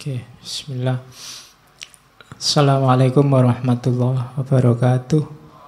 Oke, bismillah. Assalamualaikum warahmatullahi wabarakatuh.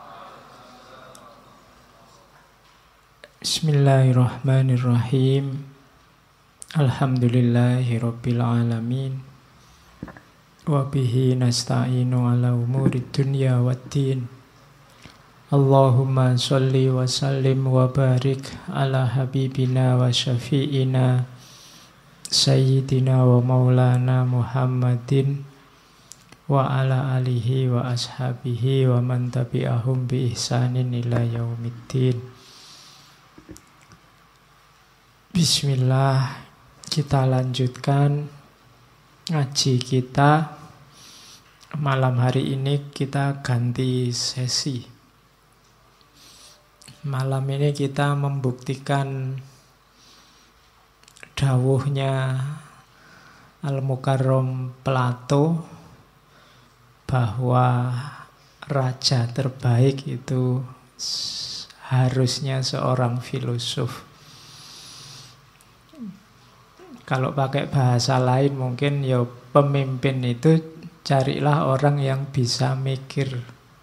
Bismillahirrahmanirrahim. Alhamdulillahi rabbil alamin. Wa bihi nasta'inu ala umurid dunya waddin. Allahumma sholli wa sallim wa barik ala habibina wa syafi'ina Sayyidina wa maulana Muhammadin wa ala alihi wa ashabihi wa man tabi'ahum bi ihsanin ila yaumiddin. Bismillah, kita lanjutkan ngaji kita. Malam hari ini kita ganti sesi. Malam ini kita membuktikan dawuhnya Al-Mukarram Plato bahwa raja terbaik itu harusnya seorang filosof. Kalau pakai bahasa lain mungkin ya pemimpin itu carilah orang yang bisa mikir.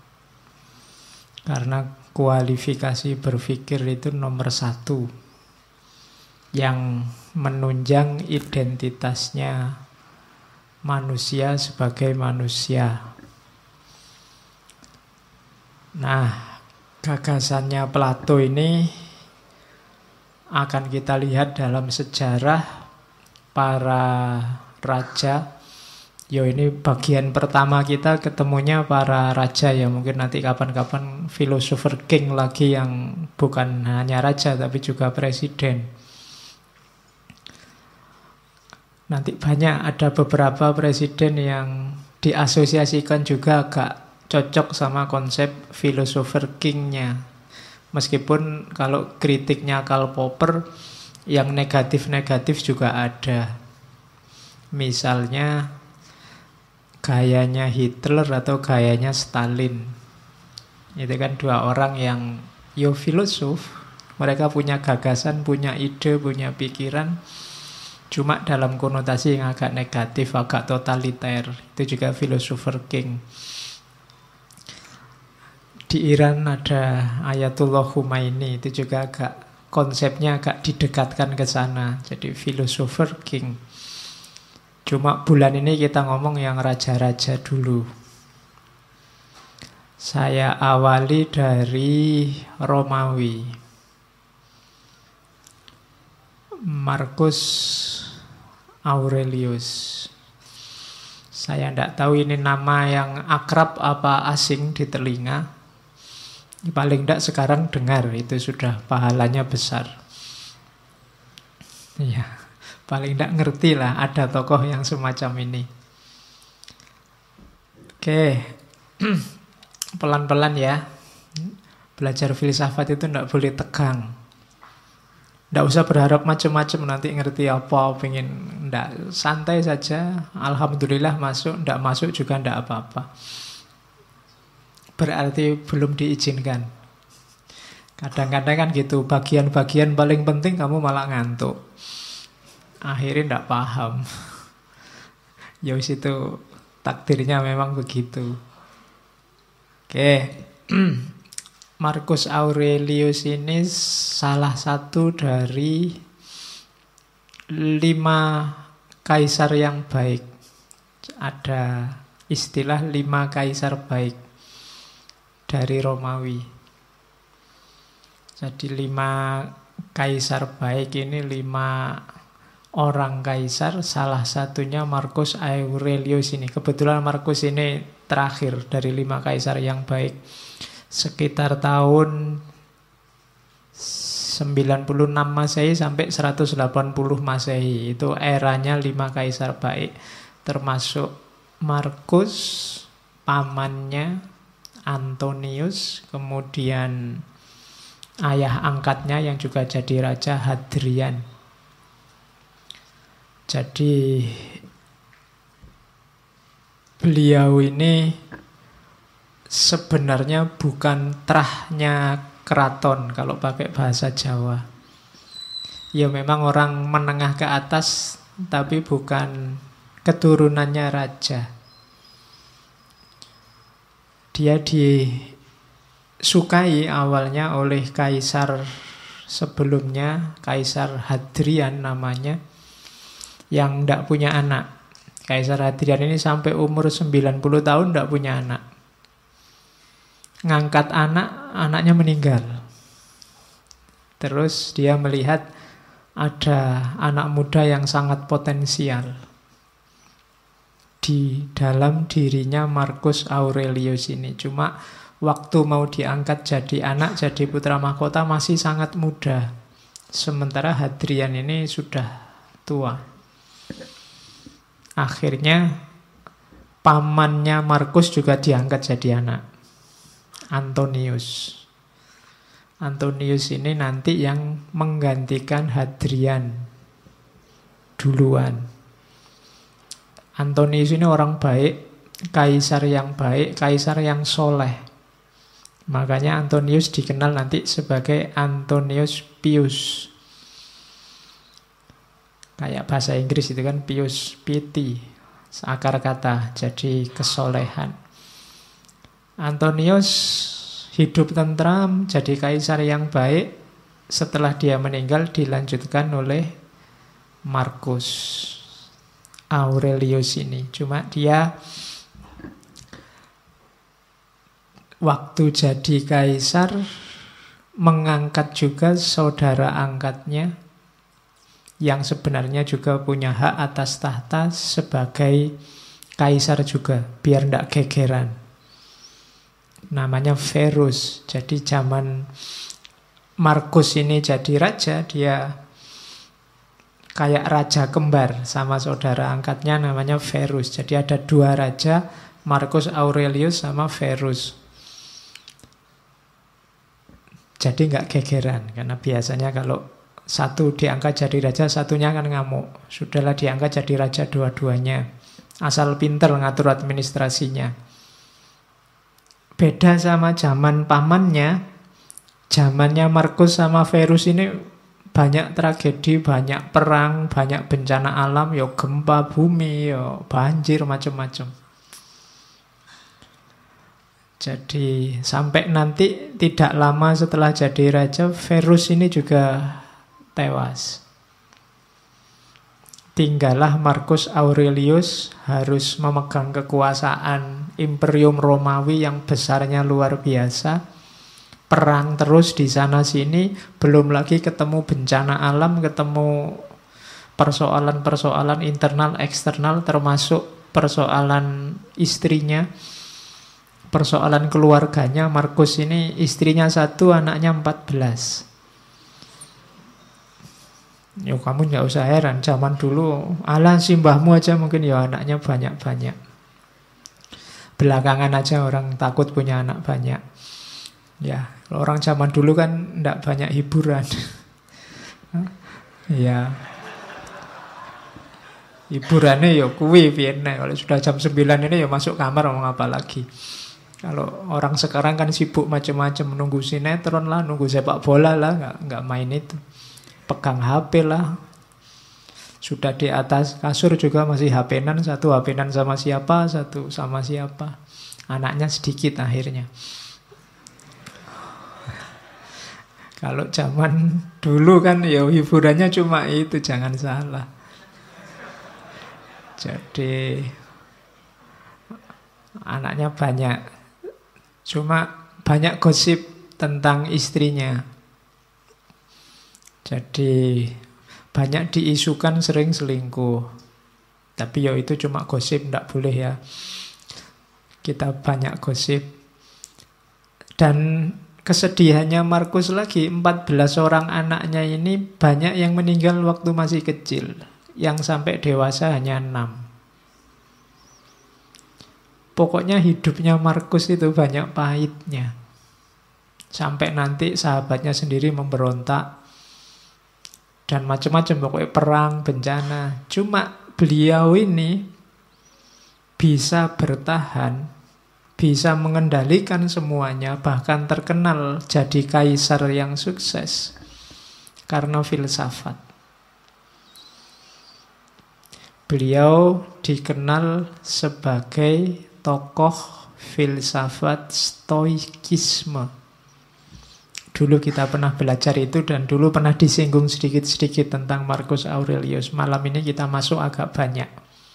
Karena kualifikasi berpikir itu nomor satu yang menunjang identitasnya manusia sebagai manusia. Nah, gagasannya Plato ini akan kita lihat dalam sejarah para raja. Yo, ini bagian pertama kita ketemunya para raja ya. Mungkin nanti kapan-kapan philosopher king lagi yang bukan hanya raja tapi juga presiden. Nanti banyak ada beberapa presiden yang diasosiasikan juga agak cocok sama konsep philosopher king-nya. Meskipun kalau kritiknya Karl Popper yang negatif-negatif juga ada. Misalnya gayanya Hitler atau gayanya Stalin. Itu kan dua orang yang filosof. Mereka punya gagasan, punya ide, punya pikiran. Cuma dalam konotasi yang agak negatif, agak totaliter. Itu juga philosopher king. Di Iran ada Ayatullah Khomeini. Itu juga konsepnya agak didekatkan ke sana. Jadi philosopher king. Cuma bulan ini kita ngomong yang raja-raja dulu. Saya awali dari Romawi. Marcus Aurelius. Saya tidak tahu ini nama yang akrab apa asing di telinga. Paling tidak sekarang dengar, itu sudah pahalanya besar. Ya, paling tidak ngerti lah ada tokoh yang semacam ini. Oke, pelan-pelan ya. Belajar filsafat itu tidak boleh tegang. Tidak usah berharap macam-macam nanti ngerti apa, pengen tidak, santai saja. Alhamdulillah masuk, tidak masuk juga tidak apa-apa. Berarti belum diizinkan. Kadang-kadang kan gitu, bagian-bagian paling penting kamu malah ngantuk. Akhirnya tidak paham. Ya wis, itu takdirnya memang begitu. Oke. Marcus Aurelius ini salah satu dari 5 kaisar yang baik. Ada istilah 5 kaisar baik dari Romawi. Jadi 5 kaisar baik ini 5 orang kaisar. Salah satunya Marcus Aurelius ini. Kebetulan Marcus ini terakhir dari 5 kaisar yang baik. Sekitar tahun 96 Masehi sampai 180 Masehi. Itu eranya 5 kaisar baik. Termasuk Marcus, pamannya Antonius, kemudian ayah angkatnya yang juga jadi raja, Hadrian. Jadi beliau ini sebenarnya bukan terahnya keraton kalau pakai bahasa Jawa. Ya memang orang menengah ke atas, tapi bukan keturunannya raja. Dia disukai awalnya oleh kaisar sebelumnya, Kaisar Hadrian namanya, yang tidak punya anak. Kaisar Hadrian ini sampai umur 90 tahun tidak punya anak. Ngangkat anak, anaknya meninggal. Terus dia melihat ada anak muda yang sangat potensial di dalam dirinya Marcus Aurelius ini. Cuma waktu mau diangkat jadi anak, jadi putra mahkota masih sangat muda. Sementara Hadrian ini sudah tua. Akhirnya pamannya Marcus juga diangkat jadi anak, Antonius. Antonius ini nanti yang menggantikan Hadrian duluan. Antonius ini orang baik, kaisar yang baik, kaisar yang soleh. Makanya Antonius dikenal nanti sebagai Antonius Pius. Kayak bahasa Inggris itu kan Pius, piety, akar kata, jadi kesolehan. Antonius hidup tentram, jadi kaisar yang baik. Setelah dia meninggal dilanjutkan oleh Marcus Aurelius ini. Cuma dia waktu jadi kaisar mengangkat juga saudara angkatnya yang sebenarnya juga punya hak atas tahta sebagai kaisar juga, biar tidak gegeran. Namanya Verus. Jadi zaman Marcus ini jadi raja, dia kayak raja kembar sama saudara angkatnya namanya Verus. Jadi ada dua raja, Marcus Aurelius sama Verus. Jadi nggak gegeran, karena biasanya kalau satu diangkat jadi raja, satunya akan ngamuk. Sudahlah diangkat jadi raja dua-duanya, asal pinter ngatur administrasinya. Beda sama zaman pamannya, zamannya Marcus sama Verus ini banyak tragedi, banyak perang, banyak bencana alam, yo gempa bumi, yo banjir, macam-macam. Jadi sampai nanti tidak lama setelah jadi raja, Verus ini juga tewas. Tinggallah Marcus Aurelius harus memegang kekuasaan Imperium Romawi yang besarnya luar biasa. Perang terus di sana sini, belum lagi ketemu bencana alam, ketemu persoalan-persoalan internal eksternal, termasuk persoalan istrinya, persoalan keluarganya. Marcus ini istrinya 1, anaknya 14. Yo, kamu nggak usah heran, zaman dulu ala simbahmu aja mungkin ya anaknya banyak-banyak. Belakangan aja orang takut punya anak banyak. Ya, kalau orang zaman dulu kan nggak banyak hiburan. Ya, hiburannya ya kuwi piene. Kalau sudah jam 9 ini ya masuk kamar, mau apa lagi. Kalau orang sekarang kan sibuk macam-macam, nunggu sinetron lah, nunggu sepak bola lah, nggak main itu. Pegang HP lah. Sudah di atas kasur juga masih HP-nan, satu HP-nan sama siapa, satu sama siapa. Anaknya sedikit akhirnya. Kalau zaman dulu kan ya hiburannya cuma itu, jangan salah. Jadi anaknya banyak. Cuma banyak gosip tentang istrinya. Jadi banyak diisukan sering selingkuh. Tapi ya itu cuma gosip, tidak boleh ya. Kita banyak gosip. Dan kesedihannya Marcus lagi, 14 orang anaknya ini banyak yang meninggal waktu masih kecil. Yang sampai dewasa hanya 6. Pokoknya hidupnya Marcus itu banyak pahitnya. Sampai nanti sahabatnya sendiri memberontak. Dan macam-macam, pokoknya perang, bencana. Cuma beliau ini bisa bertahan, bisa mengendalikan semuanya, bahkan terkenal jadi kaisar yang sukses karena filsafat. Beliau dikenal sebagai tokoh filsafat stoikisme. Dulu kita pernah belajar itu dan dulu pernah disinggung sedikit-sedikit tentang Marcus Aurelius. Malam ini kita masuk agak banyak.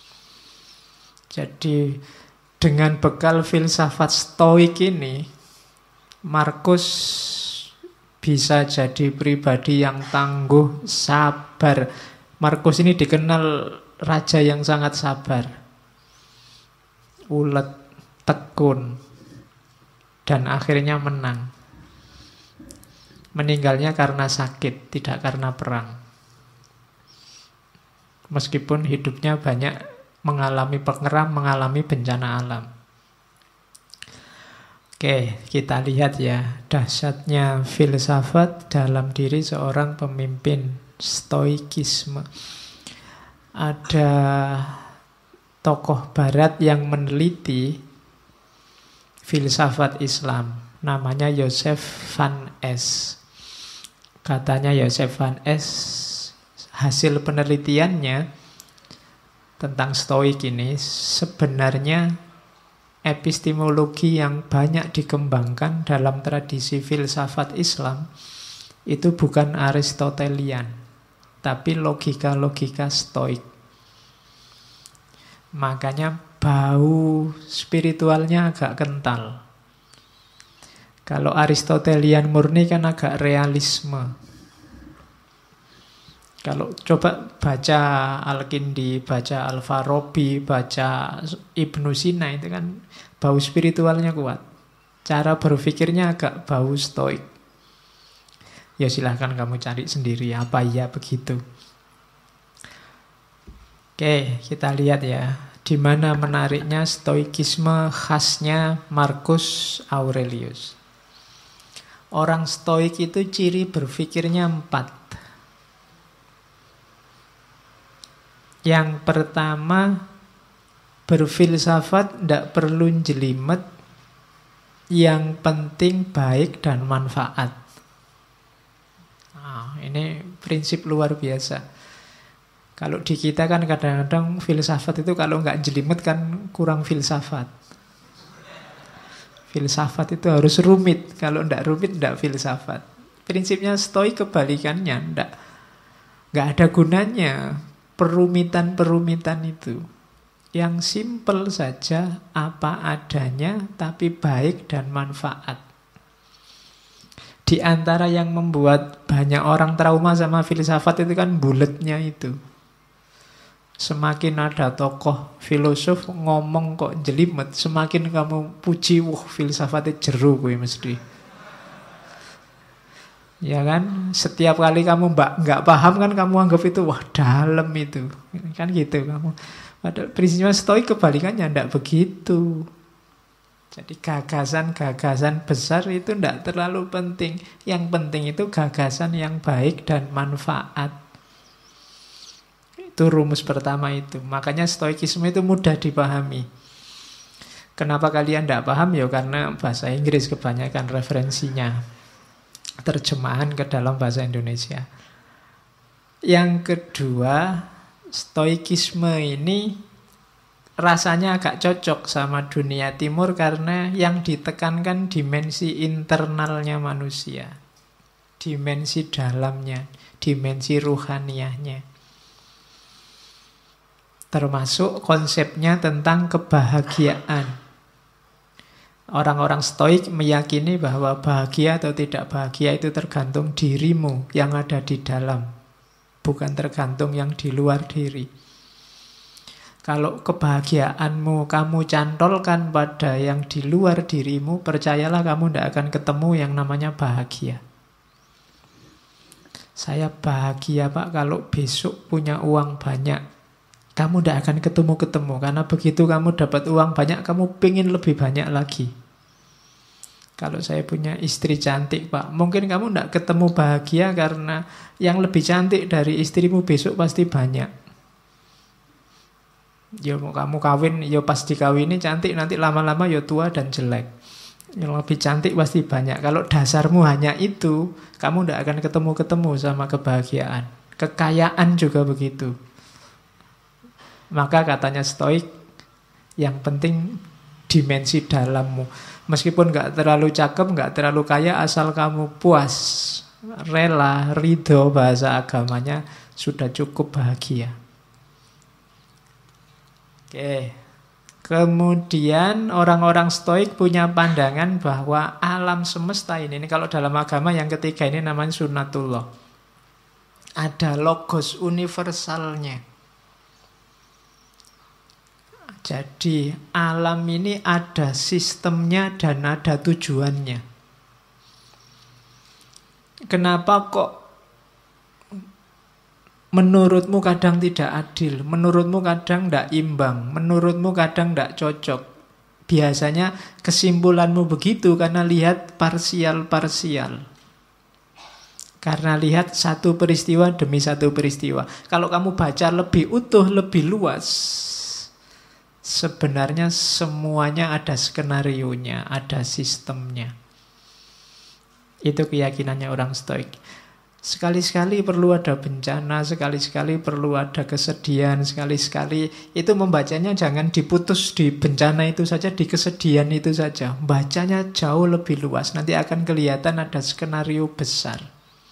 Jadi dengan bekal filsafat stoik ini, Marcus bisa jadi pribadi yang tangguh, sabar. Marcus ini dikenal raja yang sangat sabar, ulet, tekun, dan akhirnya menang. Meninggalnya karena sakit, tidak karena perang. Meskipun hidupnya banyak mengalami pengeram, mengalami bencana alam. Oke, kita lihat ya dahsyatnya filsafat dalam diri seorang pemimpin stoikisme. Ada tokoh barat yang meneliti filsafat Islam, namanya Joseph Van Es. Katanya Joseph Van Es, hasil penelitiannya tentang stoik ini sebenarnya epistemologi yang banyak dikembangkan dalam tradisi filsafat Islam itu bukan Aristotelian, tapi logika-logika stoik. Makanya bau spiritualnya agak kental. Kalau Aristotelian murni kan agak realisme. Kalau coba baca Al-Kindi, baca Al-Farabi, baca Ibnu Sina, itu kan bau spiritualnya kuat. Cara berpikirnya agak bau stoik. Ya silahkan kamu cari sendiri apa ya begitu. Oke, kita lihat ya. Di mana menariknya stoikisme khasnya Marcus Aurelius. Orang stoik itu ciri berpikirnya 4. Yang pertama, berfilsafat tidak perlu jelimet, yang penting baik dan manfaat. Ini prinsip luar biasa. Kalau di kita kan kadang-kadang filsafat itu kalau nggak jelimet kan kurang filsafat. Filsafat itu harus rumit. Kalau nggak rumit nggak filsafat. Prinsipnya stoik kebalikannya, nggak ada gunanya perumitan-perumitan itu. Yang simpel saja, apa adanya, tapi baik dan manfaat. Di antara yang membuat banyak orang trauma sama filsafat itu kan buletnya itu. Semakin ada tokoh filosof ngomong kok jelimet, semakin kamu puji, wah filsafatnya jeru gue mesti. Ya kan, setiap kali kamu nggak paham kan kamu anggap itu wah dalam itu, kan gitu kamu. Padahal prinsipnya stoik kebalikannya, tidak begitu. Jadi gagasan-gagasan besar itu tidak terlalu penting. Yang penting itu gagasan yang baik dan manfaat. Itu rumus pertama itu. Makanya stoikisme itu mudah dipahami. Kenapa kalian tidak paham? Ya karena bahasa Inggris kebanyakan referensinya. Terjemahan ke dalam bahasa Indonesia. Yang kedua, stoikisme ini rasanya agak cocok sama dunia timur karena yang ditekankan dimensi internalnya manusia. Dimensi dalamnya, dimensi ruhaniyahnya. Termasuk konsepnya tentang kebahagiaan. Orang-orang stoik meyakini bahwa bahagia atau tidak bahagia itu tergantung dirimu yang ada di dalam, bukan tergantung yang di luar diri. Kalau kebahagiaanmu kamu cantolkan pada yang di luar dirimu, percayalah kamu tidak akan ketemu yang namanya bahagia. Saya bahagia Pak kalau besok punya uang banyak. Kamu tidak akan ketemu-ketemu, karena begitu kamu dapat uang banyak, kamu pengen lebih banyak lagi. Kalau saya punya istri cantik Pak, mungkin kamu tidak ketemu bahagia karena yang lebih cantik dari istrimu besok pasti banyak. Ya mau kamu kawin, ya pas dikawini cantik, nanti lama-lama ya tua dan jelek. Yang lebih cantik pasti banyak. Kalau dasarmu hanya itu, kamu tidak akan ketemu-ketemu sama kebahagiaan. Kekayaan juga begitu. Maka katanya Stoik, yang penting dimensi dalammu. Meskipun nggak terlalu cakep, nggak terlalu kaya, asal kamu puas, rela, ridho, bahasa agamanya, sudah cukup bahagia. Oke. Kemudian orang-orang Stoik punya pandangan bahwa alam semesta ini kalau dalam agama yang ketiga ini namanya sunnatullah. Ada logos universalnya. Jadi alam ini ada sistemnya dan ada tujuannya. Kenapa kok menurutmu kadang tidak adil, menurutmu kadang tidak imbang, menurutmu kadang tidak cocok? Biasanya kesimpulanmu begitu karena lihat parsial-parsial. Karena lihat satu peristiwa demi satu peristiwa. Kalau kamu baca lebih utuh, lebih luas, sebenarnya semuanya ada skenarionya, ada sistemnya. Itu keyakinannya orang Stoik. Sekali-sekali perlu ada bencana, sekali-sekali perlu ada kesedihan, sekali-sekali itu membacanya jangan diputus di bencana itu saja, di kesedihan itu saja. Bacanya jauh lebih luas, nanti akan kelihatan ada skenario besar.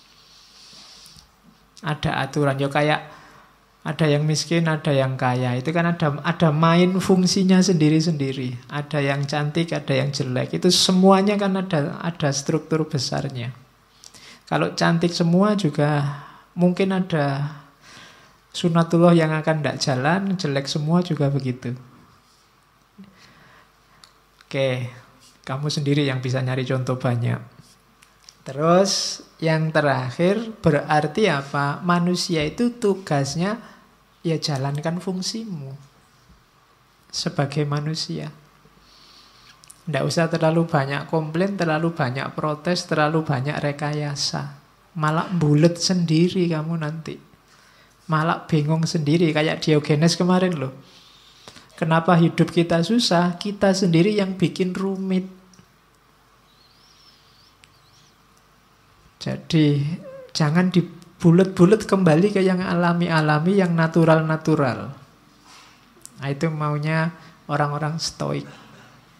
Ada aturan, ya kayak ada yang miskin, ada yang kaya. Itu kan ada main fungsinya sendiri-sendiri. Ada yang cantik, ada yang jelek. Itu semuanya kan ada struktur besarnya. Kalau cantik semua juga mungkin ada sunatullah yang akan tidak jalan, jelek semua juga begitu. Oke, kamu sendiri yang bisa nyari contoh banyak. Terus yang terakhir berarti apa? Manusia itu tugasnya ya jalankan fungsimu sebagai manusia. Tidak usah terlalu banyak komplain, terlalu banyak protes, terlalu banyak rekayasa. Malah bulet sendiri kamu nanti. Malah bingung sendiri. Kayak Diogenes kemarin loh. Kenapa hidup kita susah? Kita sendiri yang bikin rumit. Jadi jangan dibulet-bulet, kembali ke yang alami-alami, yang natural-natural. Nah, itu maunya orang-orang Stoik.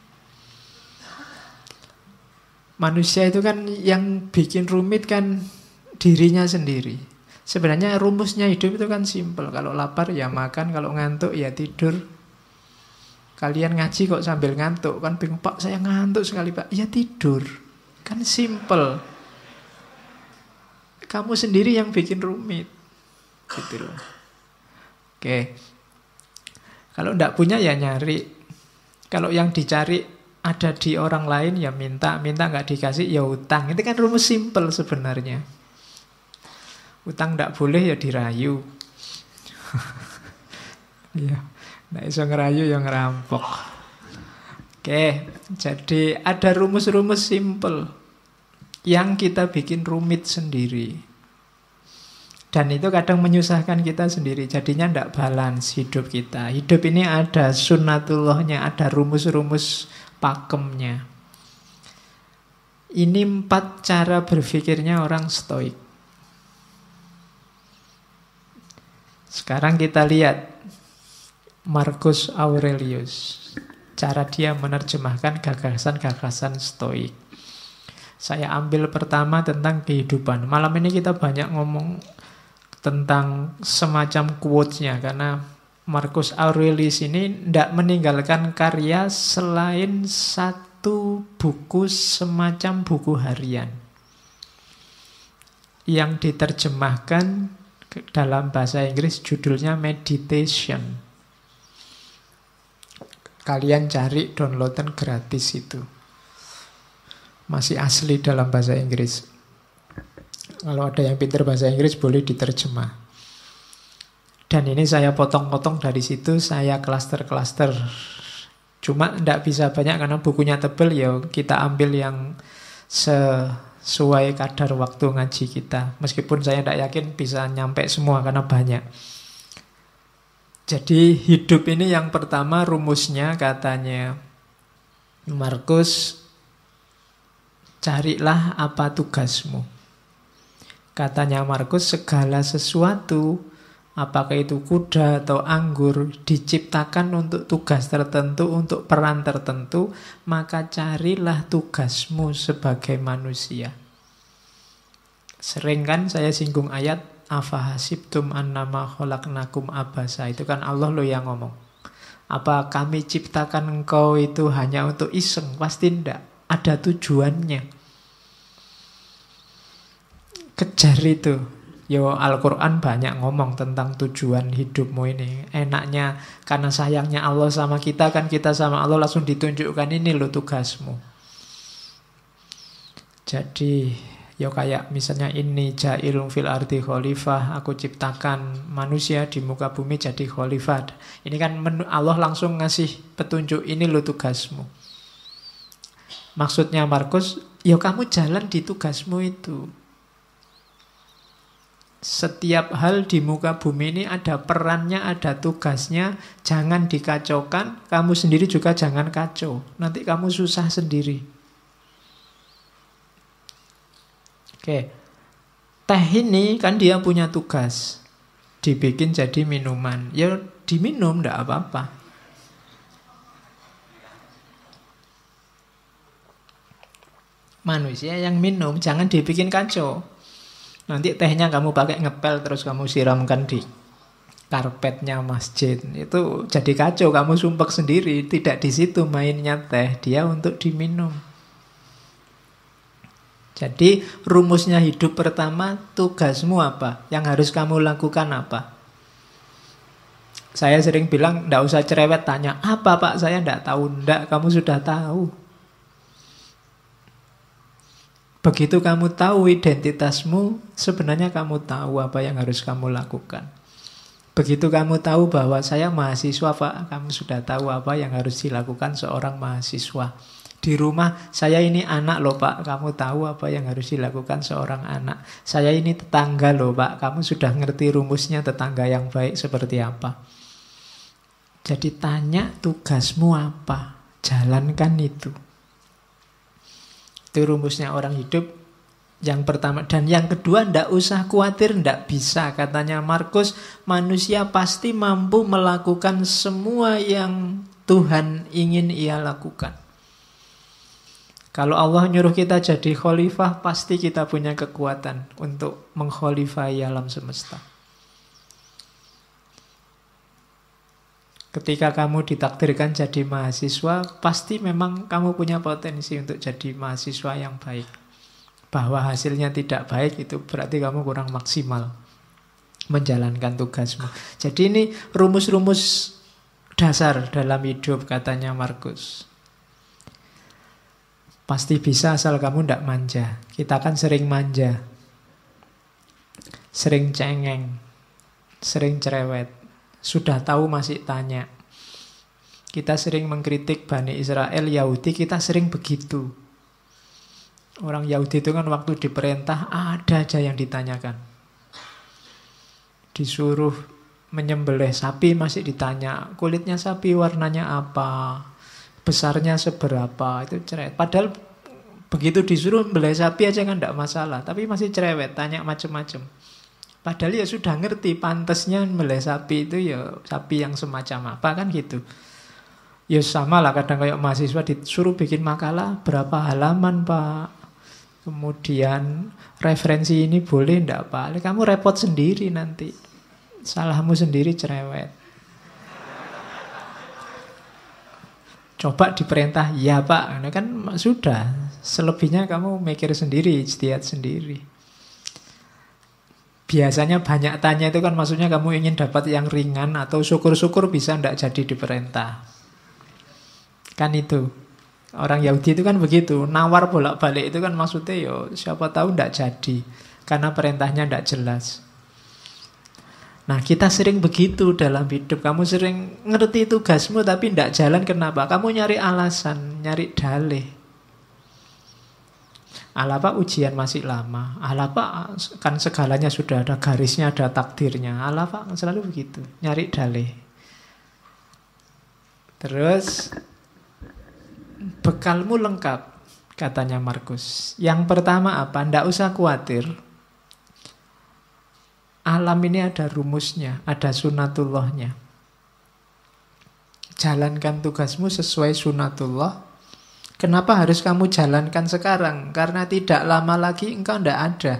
Manusia itu kan yang bikin rumit kan dirinya sendiri. Sebenarnya rumusnya hidup itu kan simpel. Kalau lapar ya makan, kalau ngantuk ya tidur. Kalian ngaji kok sambil ngantuk? Kan bingung, Pak saya ngantuk sekali Pak. Ya tidur. Kan simpel. Kamu sendiri yang bikin rumit. Gitu loh. Oke. Kalau enggak punya ya nyari. Kalau yang dicari ada di orang lain ya minta nggak dikasih ya utang. Itu kan rumus simpel sebenarnya. Utang nggak boleh ya dirayu. Ya, nggak bisa ngerayu ya ngerampok. Oke, jadi ada rumus-rumus simpel yang kita bikin rumit sendiri. Dan itu kadang menyusahkan kita sendiri. Jadinya tidak balance hidup kita. Hidup ini ada sunnatullahnya, ada rumus-rumus pakemnya. Ini 4 cara berpikirnya orang Stoik. Sekarang kita lihat Marcus Aurelius. Cara dia menerjemahkan gagasan-gagasan Stoik. Saya ambil pertama tentang kehidupan. Malam ini kita banyak ngomong tentang semacam quotes-nya, karena Marcus Aurelius ini tidak meninggalkan karya selain satu buku semacam buku harian yang diterjemahkan dalam bahasa Inggris, judulnya Meditation. Kalian cari, downloadan gratis itu. Masih asli dalam bahasa Inggris. Kalau ada yang pintar bahasa Inggris boleh diterjemah. Dan ini saya potong-potong dari situ, saya klaster-klaster. Cuma tidak bisa banyak karena bukunya tebal, ya kita ambil yang sesuai kadar waktu ngaji kita. Meskipun saya tidak yakin bisa nyampe semua karena banyak. Jadi hidup ini yang pertama rumusnya katanya Marcus, carilah apa tugasmu. Katanya Marcus, segala sesuatu apakah itu kuda atau anggur, diciptakan untuk tugas tertentu, untuk peran tertentu, maka carilah tugasmu sebagai manusia. Sering kan saya singgung ayat afahasibtum annama khalaqnakum abasa. Itu kan Allah loh yang ngomong. Apa kami ciptakan engkau itu hanya untuk iseng? Pasti tidak. Ada tujuannya. Kejar itu. Yo, Al-Quran banyak ngomong tentang tujuan hidupmu ini. Enaknya karena sayangnya Allah sama kita, kan kita sama Allah langsung ditunjukkan ini loh tugasmu. Jadi yo kayak misalnya ini ja'ilun fil ardi khalifah, aku ciptakan manusia di muka bumi jadi khalifah. Ini kan Allah langsung ngasih petunjuk, ini loh tugasmu. Maksudnya Markus, yo kamu jalan di tugasmu itu. Setiap hal di muka bumi ini ada perannya, ada tugasnya. Jangan dikacaukan. Kamu sendiri juga jangan kacau. Nanti kamu susah sendiri. Oke. Teh ini kan dia punya tugas. Dibikin jadi minuman. Ya diminum, enggak apa-apa. Manusia yang minum, jangan dibikin kacau. Nanti tehnya kamu pakai ngepel terus kamu siramkan di karpetnya masjid. Itu jadi kacau, kamu sumpek sendiri. Tidak di situ mainnya teh, dia untuk diminum. Jadi rumusnya hidup pertama, tugasmu apa? Yang harus kamu lakukan apa? Saya sering bilang, enggak usah cerewet tanya, apa Pak? Saya enggak tahu. Enggak, kamu sudah tahu. Begitu kamu tahu identitasmu, sebenarnya kamu tahu apa yang harus kamu lakukan. Begitu kamu tahu bahwa saya mahasiswa Pak, kamu sudah tahu apa yang harus dilakukan seorang mahasiswa. Di rumah, saya ini anak loh Pak, kamu tahu apa yang harus dilakukan seorang anak. Saya ini tetangga loh Pak, kamu sudah ngerti rumusnya tetangga yang baik seperti apa. Jadi tanya tugasmu apa, jalankan itu. Itu rumusnya orang hidup yang pertama. Dan yang kedua, ndak usah khawatir, ndak bisa. Katanya Markus, manusia pasti mampu melakukan semua yang Tuhan ingin ia lakukan. Kalau Allah nyuruh kita jadi khalifah, pasti kita punya kekuatan untuk mengkhalifahi alam semesta. Ketika kamu ditakdirkan jadi mahasiswa, pasti memang kamu punya potensi untuk jadi mahasiswa yang baik. Bahwa hasilnya tidak baik, itu berarti kamu kurang maksimal menjalankan tugasmu. Jadi ini rumus-rumus dasar dalam hidup, katanya Markus. Pasti bisa asal kamu tidak manja. Kita kan sering manja, sering cengeng, sering cerewet. Sudah tahu masih tanya. Kita sering mengkritik Bani Israel, Yahudi, kita sering begitu. Orang Yahudi itu kan waktu diperintah ada aja yang ditanyakan. Disuruh menyembelih sapi masih ditanya, kulitnya sapi warnanya apa, besarnya seberapa, itu cerewet. Padahal begitu disuruh membelih sapi aja kan tidak masalah, tapi masih cerewet, tanya macam-macam. Padahal ya sudah ngerti pantasnya membelih sapi itu ya sapi yang semacam apa kan gitu. Ya sama lah kadang kayak mahasiswa disuruh bikin makalah berapa halaman Pak. Kemudian referensi ini boleh enggak Pak? Kamu repot sendiri nanti. Salahmu sendiri cerewet. Coba diperintah, ya Pak. Nah, kan sudah. Selebihnya kamu mikir sendiri, ijtihad sendiri. Biasanya banyak tanya itu kan maksudnya kamu ingin dapat yang ringan atau syukur-syukur bisa ndak jadi diperintah. Kan itu. Orang Yahudi itu kan begitu. Nawar bolak-balik itu kan maksudnya yo siapa tahu ndak jadi. Karena perintahnya ndak jelas. Nah kita sering begitu dalam hidup. Kamu sering ngerti tugasmu tapi ndak jalan, kenapa? Kamu nyari alasan, nyari dalih. Alah Pak ujian masih lama. Alah Pak kan segalanya sudah ada garisnya, ada takdirnya. Alah Pak selalu begitu, nyari dalih. Terus bekalmu lengkap, katanya Markus. Yang pertama apa? Ndak usah khawatir. Alam ini ada rumusnya, ada sunatullahnya. Jalankan tugasmu sesuai sunatullah. Kenapa harus kamu jalankan sekarang? Karena tidak lama lagi engkau tidak ada.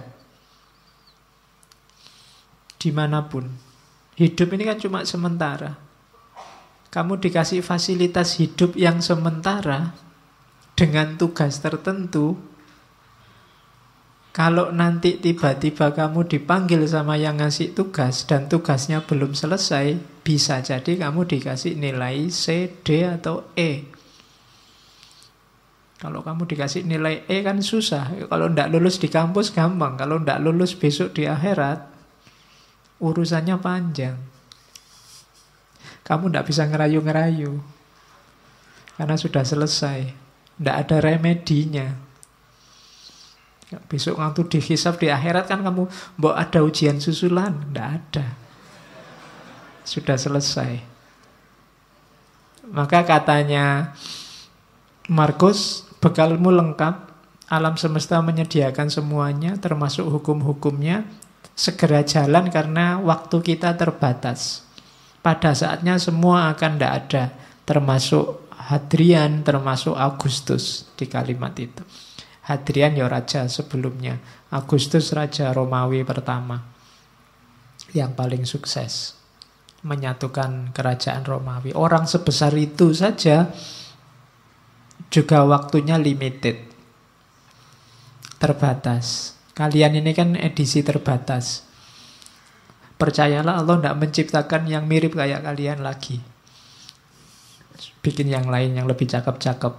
Dimanapun. Hidup ini kan cuma sementara. Kamu dikasih fasilitas hidup yang sementara dengan tugas tertentu. Kalau nanti tiba-tiba kamu dipanggil sama yang ngasih tugas dan tugasnya belum selesai, bisa jadi kamu dikasih nilai C, D, atau E. Kalau kamu dikasih nilai E kan susah. Kalau tidak lulus di kampus gampang. Kalau tidak lulus besok di akhirat, urusannya panjang. Kamu tidak bisa ngerayu-ngerayu. Karena sudah selesai. Tidak ada remedinya. Besok waktu dihisab di akhirat kan kamu mbok ada ujian susulan. Tidak ada. Sudah selesai. Maka katanya Markus, bekalmu lengkap. Alam semesta menyediakan semuanya, termasuk hukum-hukumnya. Segera jalan karena waktu kita terbatas. Pada saatnya semua akan tidak ada. Termasuk Hadrian, termasuk Agustus di kalimat itu. Hadrian ya raja sebelumnya. Agustus raja Romawi pertama. Yang paling sukses. Menyatukan kerajaan Romawi. Orang sebesar itu saja juga waktunya limited. Terbatas. Kalian ini kan edisi terbatas. Percayalah Allah tidak menciptakan yang mirip kayak kalian lagi. Bikin yang lain yang lebih cakep-cakep.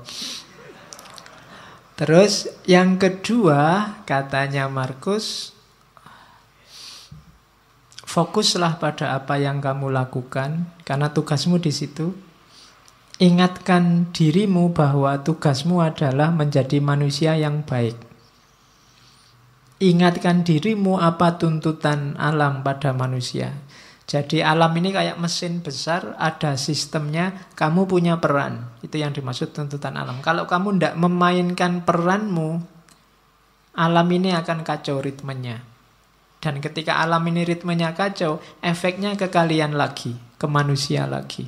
Terus yang kedua, katanya Markus, fokuslah pada apa yang kamu lakukan, karena tugasmu di situ. Ingatkan dirimu bahwa tugasmu adalah menjadi manusia yang baik. Ingatkan dirimu apa tuntutan alam pada manusia. Jadi alam ini kayak mesin besar, ada sistemnya, kamu punya peran. Itu yang dimaksud tuntutan alam. Kalau kamu tidak memainkan peranmu, alam ini akan kacau ritmenya. Dan ketika alam ini ritmenya kacau, efeknya ke kalian lagi, ke manusia lagi.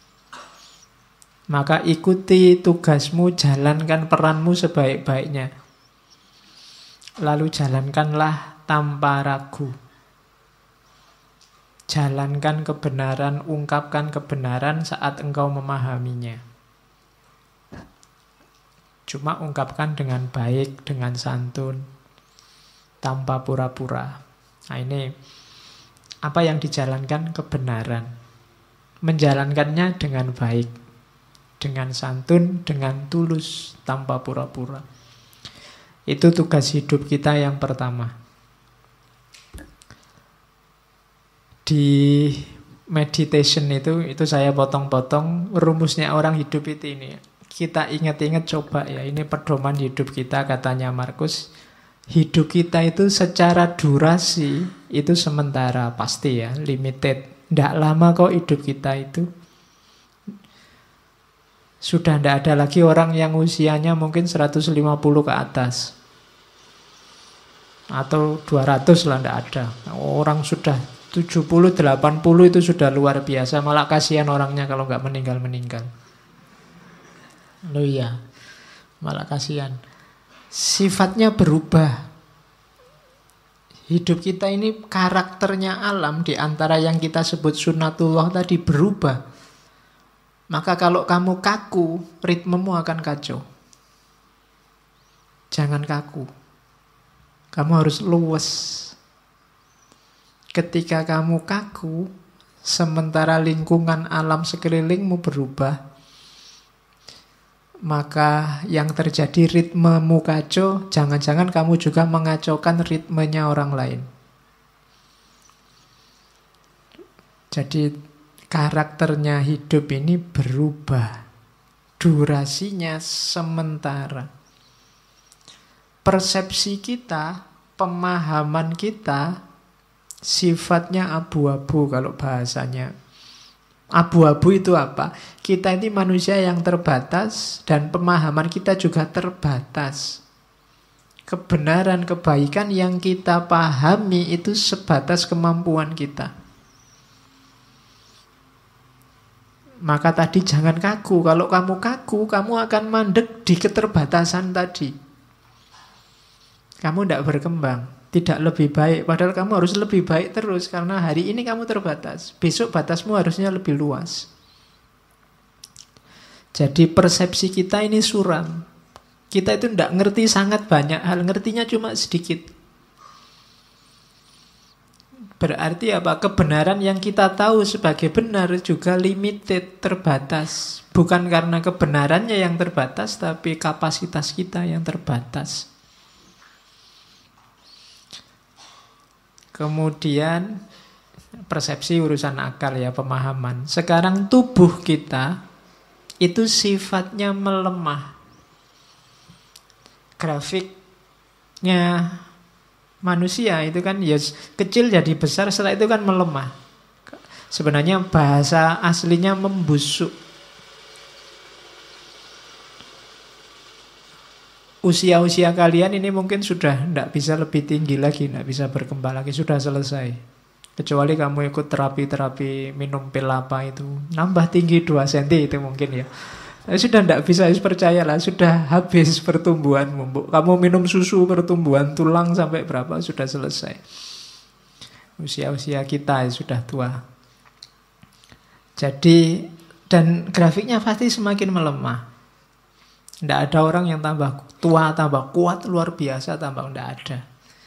Maka ikuti tugasmu, jalankan peranmu sebaik-baiknya. Lalu jalankanlah tanpa ragu. Jalankan kebenaran, ungkapkan kebenaran saat engkau memahaminya. Cuma ungkapkan dengan baik, dengan santun, tanpa pura-pura. Nah ini, apa yang dijalankan? Kebenaran. Menjalankannya dengan baik, dengan santun, dengan tulus, tanpa pura-pura. Itu tugas hidup kita yang pertama. Di meditation itu saya potong-potong rumusnya orang hidup itu ini. Kita ingat-ingat coba ya, ini pedoman hidup kita katanya Markus. Hidup kita itu secara durasi itu sementara, pasti ya, limited. Tidak lama kok hidup kita itu. Sudah tidak ada lagi orang yang usianya mungkin 150 ke atas. Atau 200 lah, tidak ada. Orang sudah 70, 80 itu sudah luar biasa. Malah kasihan orangnya kalau nggak meninggal-meninggal. Loh iya, malah kasihan. Sifatnya berubah. Hidup kita ini karakternya alam di antara yang kita sebut sunatullah tadi berubah. Maka kalau kamu kaku, ritmemu akan kacau. Jangan kaku. Kamu harus luwes. Ketika kamu kaku, sementara lingkungan alam sekelilingmu berubah, maka yang terjadi ritmemu kacau, jangan-jangan kamu juga mengacaukan ritmenya orang lain. Jadi karakternya hidup ini berubah. Durasinya sementara. Persepsi kita, pemahaman kita, sifatnya abu-abu kalau bahasanya. Abu-abu itu apa? Kita ini manusia yang terbatas dan pemahaman kita juga terbatas. Kebenaran, kebaikan yang kita pahami itu sebatas kemampuan kita. Maka tadi jangan kaku. Kalau kamu kaku, kamu akan mandek di keterbatasan tadi. Kamu tidak berkembang, tidak lebih baik. Padahal kamu harus lebih baik terus. Karena hari ini kamu terbatas. Besok batasmu harusnya lebih luas. Jadi persepsi kita ini suram. Kita itu tidak ngerti sangat banyak hal. Ngertinya cuma sedikit. Berarti apa? Kebenaran yang kita tahu sebagai benar juga limited, terbatas. Bukan karena kebenarannya yang terbatas, tapi kapasitas kita yang terbatas. Kemudian persepsi urusan akal ya, pemahaman. Sekarang tubuh kita itu sifatnya melemah. Grafiknya manusia itu kan ya kecil jadi besar, setelah itu kan melemah. Sebenarnya bahasa aslinya membusuk. Usia-usia kalian ini mungkin sudah tidak bisa lebih tinggi lagi, tidak bisa berkembang lagi, sudah selesai. Kecuali kamu ikut terapi-terapi minum pil apa itu, nambah tinggi 2 cm itu mungkin ya. Sudah tidak bisa, percayalah, sudah habis pertumbuhanmu. Kamu minum susu pertumbuhan tulang sampai berapa, sudah selesai. Usia-usia kita sudah tua. Jadi, dan grafiknya pasti semakin melemah. Tidak ada orang yang tambah tua, tambah kuat, luar biasa, tambah tidak ada.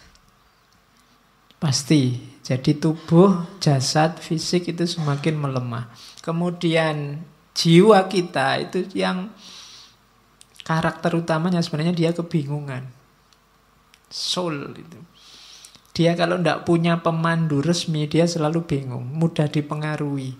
Pasti. Jadi tubuh, jasad, fisik itu semakin melemah. Kemudian jiwa kita itu yang karakter utamanya sebenarnya dia kebingungan. Soul itu. Dia kalau tidak punya pemandu resmi, dia selalu bingung, mudah dipengaruhi.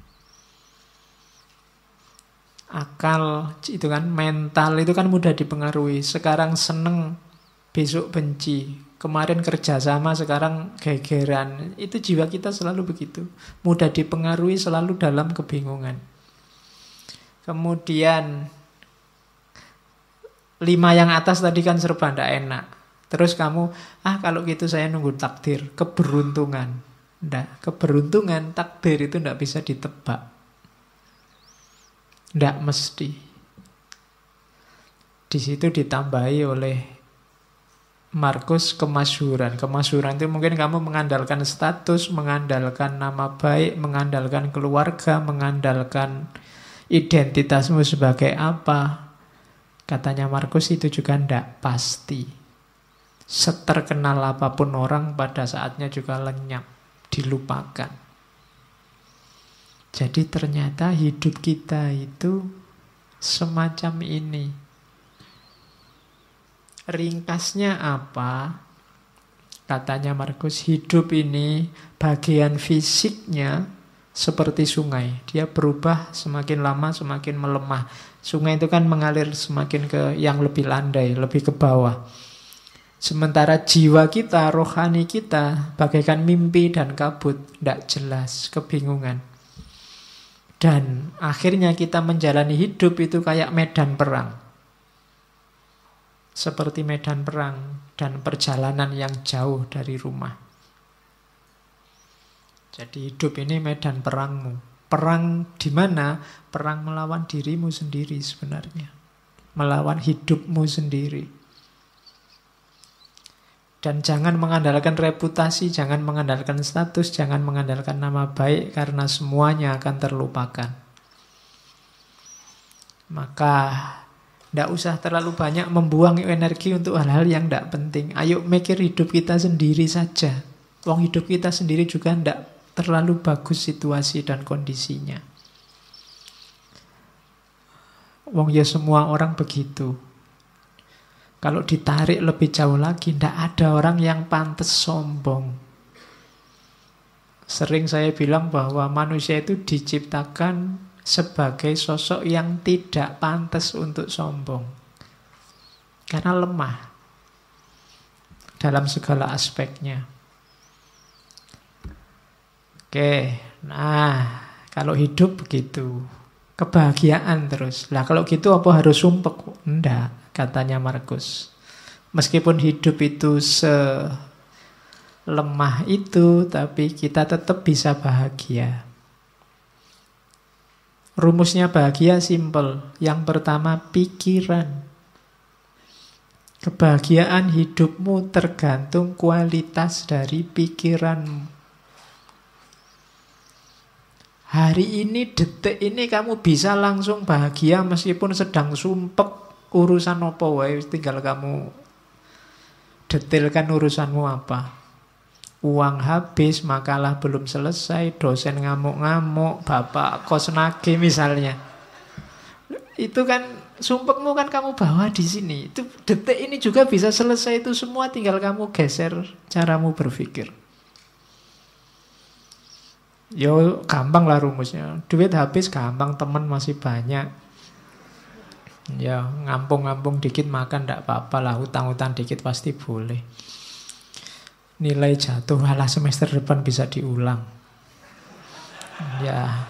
Akal itu kan, mental itu kan mudah dipengaruhi. Sekarang seneng, besok benci. Kemarin kerjasama, sekarang gegeran. Itu jiwa kita selalu begitu. Mudah dipengaruhi, selalu dalam kebingungan. Kemudian 5 yang atas tadi kan serba tidak enak. Terus kamu, kalau gitu saya nunggu takdir, keberuntungan. Tidak, keberuntungan, takdir itu tidak bisa ditebak. Tidak mesti. Di situ ditambahi oleh Markus kemasyhuran. Kemasyhuran itu mungkin kamu mengandalkan status, mengandalkan nama baik, mengandalkan keluarga, mengandalkan identitasmu sebagai apa. Katanya Markus itu juga tidak pasti. Seterkenal apapun orang pada saatnya juga lenyap, dilupakan. Jadi ternyata hidup kita itu semacam ini. Ringkasnya apa? Katanya Markus, hidup ini bagian fisiknya seperti sungai. Dia berubah semakin lama semakin melemah. Sungai itu kan mengalir semakin ke yang lebih landai, lebih ke bawah. Sementara jiwa kita, rohani kita bagaikan mimpi dan kabut, tidak jelas, kebingungan. Dan akhirnya kita menjalani hidup itu kayak medan perang. Seperti medan perang dan perjalanan yang jauh dari rumah. Jadi hidup ini medan perangmu. Perang di mana? Perang melawan dirimu sendiri sebenarnya. Melawan hidupmu sendiri. Dan jangan mengandalkan reputasi, jangan mengandalkan status, jangan mengandalkan nama baik, karena semuanya akan terlupakan. Maka tidak usah terlalu banyak membuang energi untuk hal-hal yang tidak penting. Ayo mikir hidup kita sendiri saja. Wong hidup kita sendiri juga tidak terlalu bagus situasi dan kondisinya. Wong ya semua orang begitu. Kalau ditarik lebih jauh lagi, tidak ada orang yang pantas sombong. Sering saya bilang bahwa manusia itu diciptakan sebagai sosok yang tidak pantas untuk sombong. Karena lemah dalam segala aspeknya. Oke, nah kalau hidup begitu. Kebahagiaan terus. Lah kalau gitu apa harus sumpek? Enggak, katanya Markus. Meskipun hidup itu selemah itu, tapi kita tetap bisa bahagia. Rumusnya bahagia simple. Yang pertama, pikiran. Kebahagiaan hidupmu tergantung kualitas dari pikiranmu. Hari ini, detik ini kamu bisa langsung bahagia meskipun sedang sumpek urusan apa wae, tinggal kamu detailkan urusanmu apa. Uang habis, makalah belum selesai, dosen ngamuk-ngamuk, bapak kos nagih misalnya. Itu kan sumpekmu kan kamu bawa di sini. Itu detik ini juga bisa selesai itu semua, tinggal kamu geser caramu berpikir. Yo gampang lah rumusnya. Duit habis gampang, teman masih banyak. Ya ngampung-ngampung dikit makan ndak apa-apa lah, hutang-hutang dikit pasti boleh. Nilai jatuh, alah semester depan bisa diulang. Ya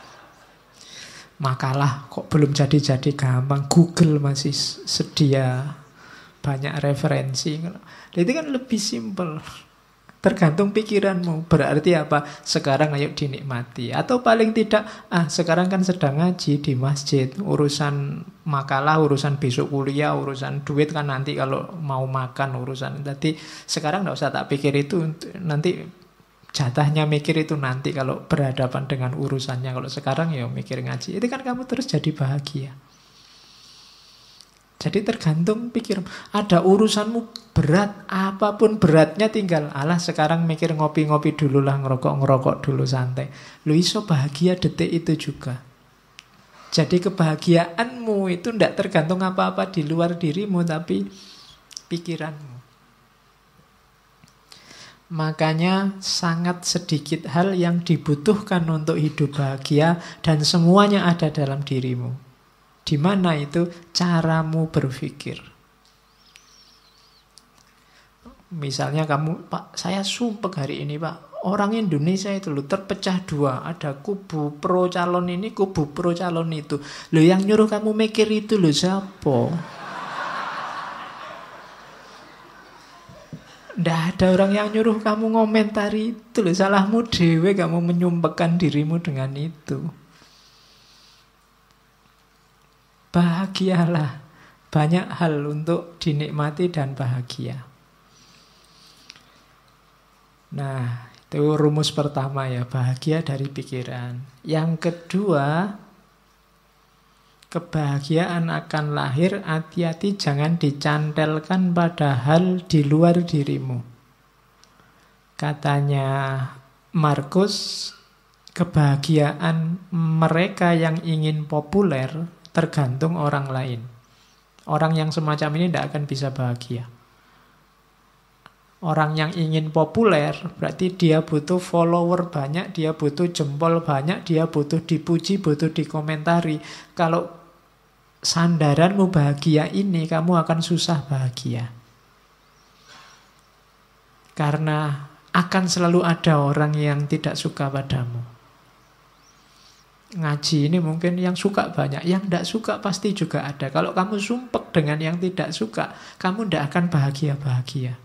makalah kok belum jadi-jadi gampang. Google masih sedia banyak referensi. Itu kan lebih simpel. Tergantung pikiranmu. Berarti apa? Sekarang ayo dinikmati. Atau paling tidak, sekarang kan sedang ngaji di masjid. Urusan makalah, urusan besok kuliah, urusan duit kan nanti kalau mau makan urusan. Jadi sekarang gak usah tak pikir itu. Nanti jatahnya mikir itu nanti kalau berhadapan dengan urusannya. Kalau sekarang ya mikir ngaji. Itu kan kamu terus jadi bahagia. Jadi tergantung pikir. Ada urusanmu berat, apapun beratnya tinggal alah sekarang mikir ngopi-ngopi dulu lah, ngerokok-ngerokok dulu santai. Lu iso bahagia detik itu juga. Jadi kebahagiaanmu itu tidak tergantung apa-apa di luar dirimu, tapi pikiranmu. Makanya sangat sedikit hal yang dibutuhkan untuk hidup bahagia dan semuanya ada dalam dirimu. Di mana itu? Caramu berpikir. Misalnya kamu, Pak, saya sumpek hari ini, Pak. Orang Indonesia itu loh terpecah dua. Ada kubu pro calon ini, kubu pro calon itu. Loh yang nyuruh kamu mikir itu loh siapa? Nggak ada orang yang nyuruh kamu ngomentari itu loh. Salahmu dewe kamu menyumpekkan dirimu dengan itu. Bahagialah. Banyak hal untuk dinikmati dan bahagia. Nah, itu rumus pertama ya, bahagia dari pikiran. Yang kedua, kebahagiaan akan lahir, hati-hati jangan dicantelkan pada hal di luar dirimu. Katanya Markus, kebahagiaan mereka yang ingin populer tergantung orang lain. Orang yang semacam ini tidak akan bisa bahagia. Orang yang ingin populer berarti dia butuh follower banyak, dia butuh jempol banyak, dia butuh dipuji, butuh dikomentari. Kalau sandaranmu bahagia ini, kamu akan susah bahagia. Karena akan selalu ada orang yang tidak suka padamu. Ngaji ini mungkin yang suka banyak, yang tidak suka pasti juga ada. Kalau kamu sumpek dengan yang tidak suka, kamu tidak akan bahagia-bahagia.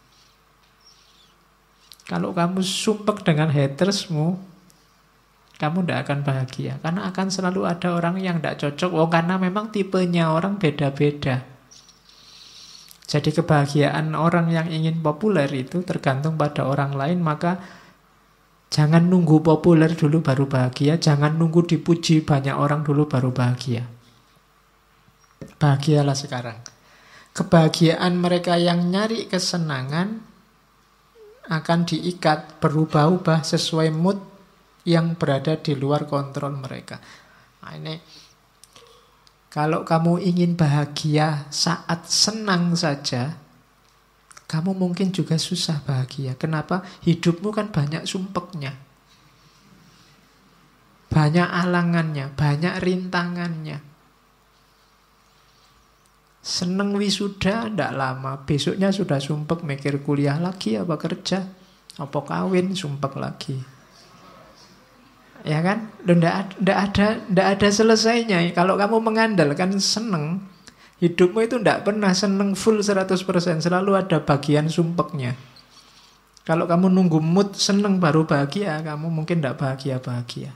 Kalau kamu sumpek dengan hatersmu, kamu tidak akan bahagia. Karena akan selalu ada orang yang tidak cocok. Karena memang tipenya orang beda-beda. Jadi kebahagiaan orang yang ingin populer itu tergantung pada orang lain. Maka jangan nunggu populer dulu baru bahagia. Jangan nunggu dipuji banyak orang dulu baru bahagia. Bahagialah sekarang. Kebahagiaan mereka yang nyari kesenangan akan diikat, berubah-ubah sesuai mood yang berada di luar kontrol mereka. Nah, ini kalau kamu ingin bahagia saat senang saja, kamu mungkin juga susah bahagia. Kenapa? Hidupmu kan banyak sumpeknya, banyak alangannya, banyak rintangannya. Seneng wisuda ndak lama, besoknya sudah sumpek mikir kuliah lagi apa kerja, apa kawin, sumpek lagi. Ya kan? Ndak ada selesainya. Kalau kamu mengandalkan seneng, Hidupmu itu tidak pernah seneng full 100%, selalu ada bagian sumpeknya. Kalau kamu nunggu mood seneng baru bahagia, kamu mungkin tidak bahagia-bahagia.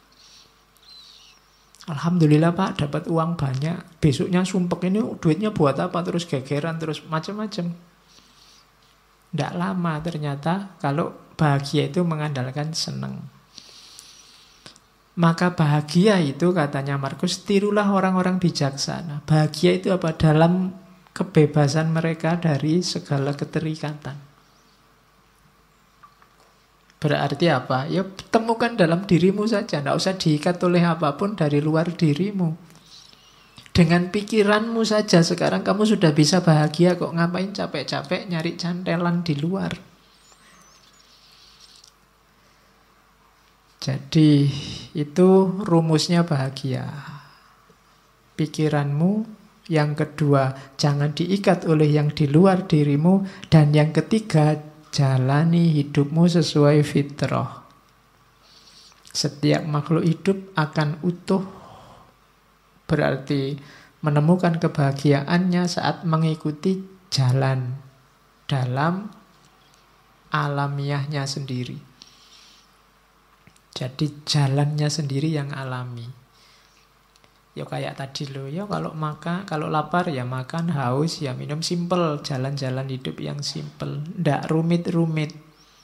Alhamdulillah Pak, dapat uang banyak. Besoknya sumpek, ini duitnya buat apa? Terus gegeran, terus macam-macam. Tidak lama ternyata kalau bahagia itu mengandalkan seneng. Maka bahagia itu, katanya Markus, tirulah orang-orang bijaksana. Bahagia itu apa? Dalam kebebasan mereka dari segala keterikatan. Berarti apa? Ya temukan dalam dirimu saja. Tidak usah diikat oleh apapun dari luar dirimu. Dengan pikiranmu saja sekarang kamu sudah bisa bahagia kok. Ngapain capek-capek nyari cantelan di luar? Jadi itu rumusnya bahagia. Pikiranmu. Yang kedua, jangan diikat oleh yang di luar dirimu. Dan yang ketiga, jalani hidupmu sesuai fitrah. Setiap makhluk hidup akan utuh. Berarti menemukan kebahagiaannya saat mengikuti jalan dalam alamiahnya sendiri. Jadi jalannya sendiri yang alami. Ya kayak tadi loh, ya kalau lapar ya makan, haus ya minum, simple, jalan-jalan hidup yang simple, ndak rumit-rumit.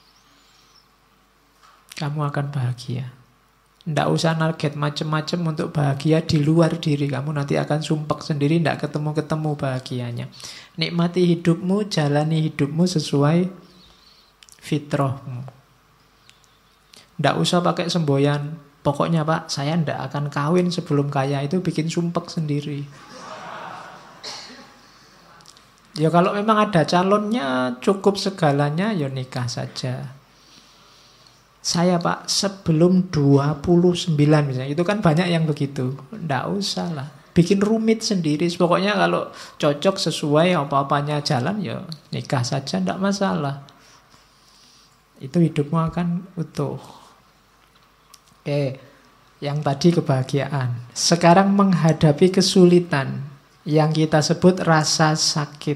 Kamu akan bahagia. Ndak usah target macam-macam untuk bahagia di luar diri kamu, nanti akan sumpek sendiri, ndak ketemu-ketemu bahagianya. Nikmati hidupmu, jalani hidupmu sesuai fitrahmu. Ndak usah pakai semboyan. Pokoknya Pak, saya ndak akan kawin sebelum kaya, itu bikin sumpek sendiri. Ya kalau memang ada calonnya, cukup segalanya, ya nikah saja. Saya Pak, sebelum 29 misalnya, itu kan banyak yang begitu. Ndak usah lah, bikin rumit sendiri. Pokoknya kalau cocok sesuai apa-apanya jalan, ya nikah saja, ndak masalah. Itu hidupmu akan utuh. Oke, yang tadi kebahagiaan. Sekarang menghadapi kesulitan yang kita sebut rasa sakit.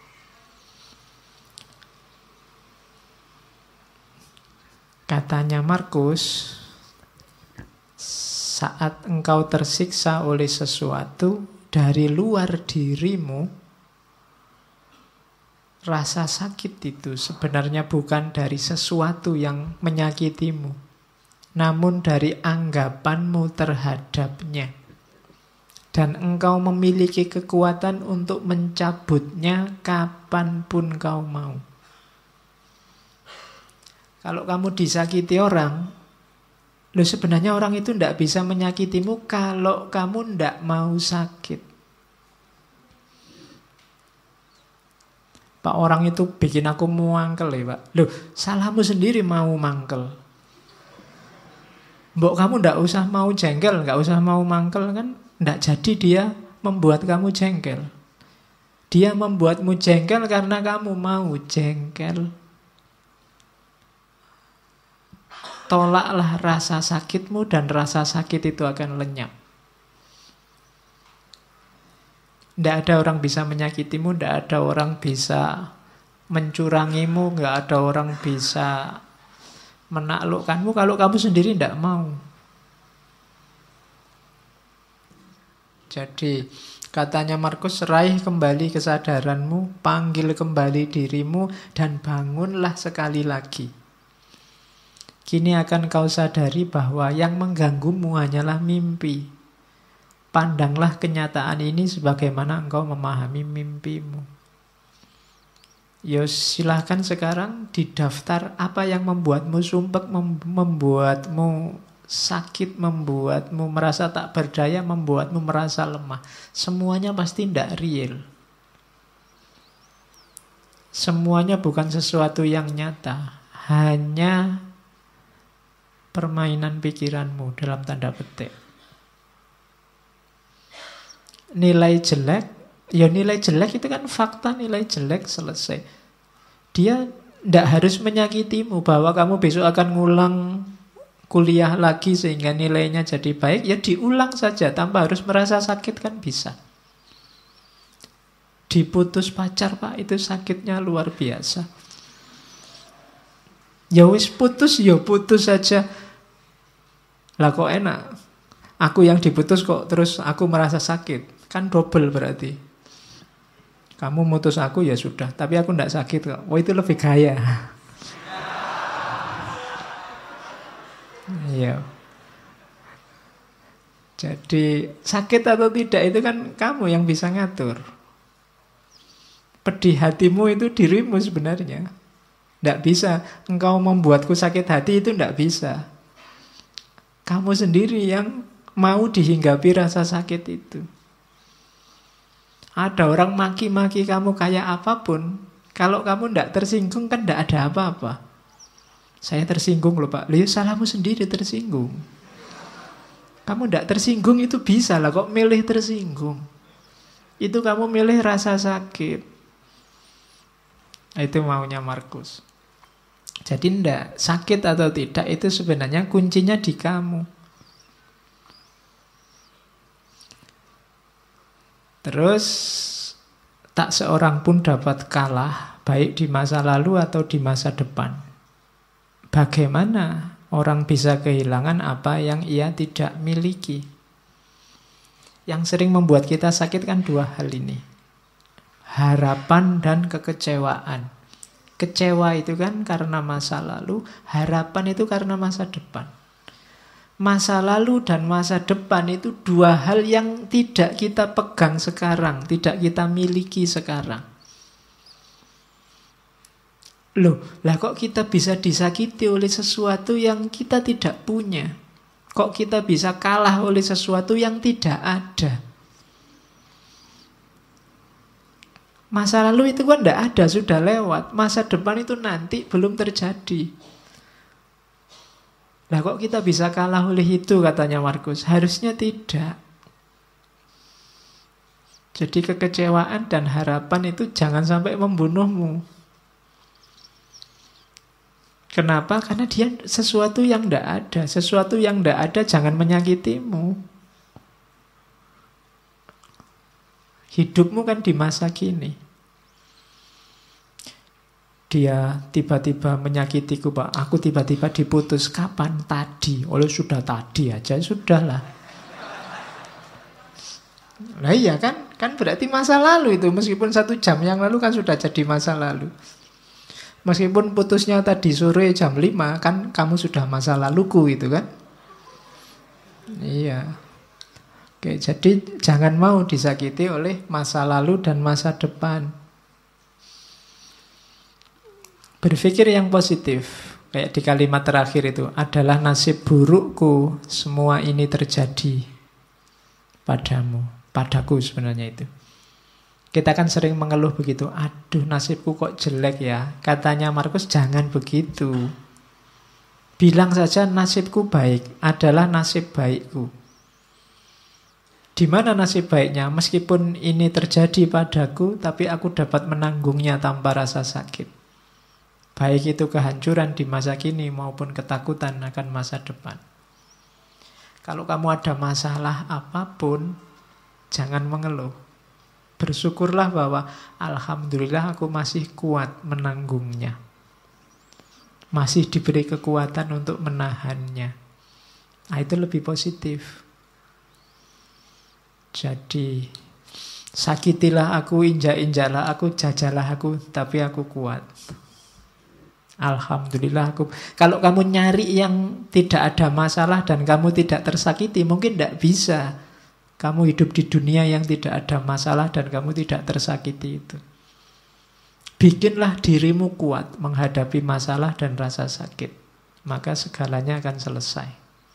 Katanya Markus, saat engkau tersiksa oleh sesuatu dari luar dirimu, rasa sakit itu sebenarnya bukan dari sesuatu yang menyakitimu, namun dari anggapanmu terhadapnya. Dan engkau memiliki kekuatan untuk mencabutnya kapanpun kau mau. Kalau kamu disakiti orang, loh sebenarnya orang itu tidak bisa menyakitimu kalau kamu tidak mau sakit. Pak, orang itu bikin aku mangkel ya Pak. Loh, salahmu sendiri mau mangkel. Mbok kamu ndak usah mau jengkel, nggak usah mau mangkel kan, ndak jadi dia membuat kamu jengkel. Dia membuatmu jengkel karena kamu mau jengkel. Tolaklah rasa sakitmu dan rasa sakit itu akan lenyap. Ndak ada orang bisa menyakitimu, ndak ada orang bisa mencurangimu, nggak ada orang bisa menaklukkanmu kalau kamu sendiri tidak mau. Jadi katanya Markus, raih kembali kesadaranmu, panggil kembali dirimu, dan bangunlah sekali lagi. Kini akan kau sadari bahwa yang mengganggumu hanyalah mimpi. Pandanglah kenyataan ini sebagaimana engkau memahami mimpimu. Ya silahkan sekarang didaftar apa yang membuatmu sumpek, membuatmu sakit, membuatmu merasa tak berdaya, membuatmu merasa lemah. Semuanya pasti tidak real. Semuanya bukan sesuatu yang nyata. Hanya permainan pikiranmu dalam tanda petik. Nilai jelek, ya nilai jelek itu kan fakta, nilai jelek selesai. Dia tidak harus menyakitimu bahwa kamu besok akan ngulang kuliah lagi sehingga nilainya jadi baik. Ya diulang saja tanpa harus merasa sakit kan bisa. Diputus pacar, Pak, itu sakitnya luar biasa. Ya wis putus, ya putus saja. Lah kok enak? Aku yang diputus kok terus aku merasa sakit. Kan double berarti. Kamu mutus aku ya sudah, tapi aku ndak sakit kok. Wah, itu lebih gaya. Iya. Jadi sakit atau tidak itu kan kamu yang bisa ngatur. Pedih hatimu itu dirimu sebenarnya. Tidak bisa engkau membuatku sakit hati, itu tidak bisa. Kamu sendiri yang mau dihinggapi rasa sakit itu. Ada orang maki-maki kamu kayak apapun, kalau kamu tidak tersinggung kan tidak ada apa-apa. Saya tersinggung loh Pak. Lihat salahmu sendiri tersinggung. Kamu tidak tersinggung itu bisa lah, kok milih tersinggung. Itu kamu milih rasa sakit. Itu maunya Markus. Jadi ndak, sakit atau tidak itu sebenarnya kuncinya di kamu. Terus tak seorang pun dapat kalah, baik di masa lalu atau di masa depan. Bagaimana orang bisa kehilangan apa yang ia tidak miliki? Yang sering membuat kita sakit kan dua hal ini. Harapan dan kekecewaan. Kecewa itu kan karena masa lalu, harapan itu karena masa depan. Masa lalu dan masa depan itu dua hal yang tidak kita pegang sekarang, tidak kita miliki sekarang. Loh, lah kok kita bisa disakiti oleh sesuatu yang kita tidak punya? Kok kita bisa kalah oleh sesuatu yang tidak ada? Masa lalu itu kan tidak ada, sudah lewat. Masa depan itu nanti belum terjadi. Lah kok kita bisa kalah oleh itu, katanya Markus? Harusnya tidak. Jadi kekecewaan dan harapan itu jangan sampai membunuhmu. Kenapa? Karena dia sesuatu yang tidak ada. Sesuatu yang tidak ada jangan menyakitimu. Hidupmu kan di masa kini. Dia tiba-tiba menyakitiku, Pak. Aku tiba-tiba diputus. Kapan? Tadi. Oleh sudah tadi aja, sudahlah. Nah iya kan? Kan berarti masa lalu itu. Meskipun 1 jam yang lalu kan sudah jadi masa lalu. Meskipun putusnya tadi sore jam 5, kan kamu sudah masa laluku itu kan? Iya. Oke, jadi jangan mau disakiti oleh masa lalu dan masa depan. Berpikir yang positif. Kayak di kalimat terakhir itu, adalah nasib burukku semua ini terjadi padamu. Padaku sebenarnya itu. Kita kan sering mengeluh begitu. Aduh, nasibku kok jelek ya. Katanya Markus, jangan begitu. Bilang saja nasibku baik, adalah nasib baikku. Di mana nasib baiknya? Meskipun ini terjadi padaku, tapi aku dapat menanggungnya tanpa rasa sakit. Baik itu kehancuran di masa kini maupun ketakutan akan masa depan. Kalau kamu ada masalah apapun, jangan mengeluh. Bersyukurlah bahwa alhamdulillah aku masih kuat menanggungnya. Masih diberi kekuatan untuk menahannya. Nah, itu lebih positif. Jadi, sakitilah aku, injak-injaklah aku, jajalah aku, tapi aku kuat. Alhamdulillah aku. Kalau kamu nyari yang tidak ada masalah dan kamu tidak tersakiti, mungkin tidak bisa. Kamu hidup di dunia yang tidak ada masalah dan kamu tidak tersakiti itu. Bikinlah dirimu kuat menghadapi masalah dan rasa sakit. Maka segalanya akan selesai.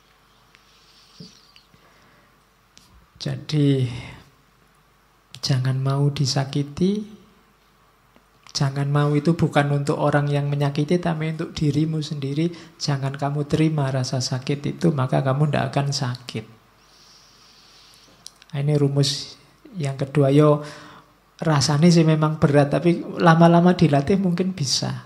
Jadi, jangan mau disakiti. Jangan mau itu bukan untuk orang yang menyakiti, tapi untuk dirimu sendiri. Jangan kamu terima rasa sakit itu, maka kamu tidak akan sakit. Nah, ini rumus yang kedua. Yo, rasanya sih memang berat, tapi lama-lama dilatih mungkin bisa.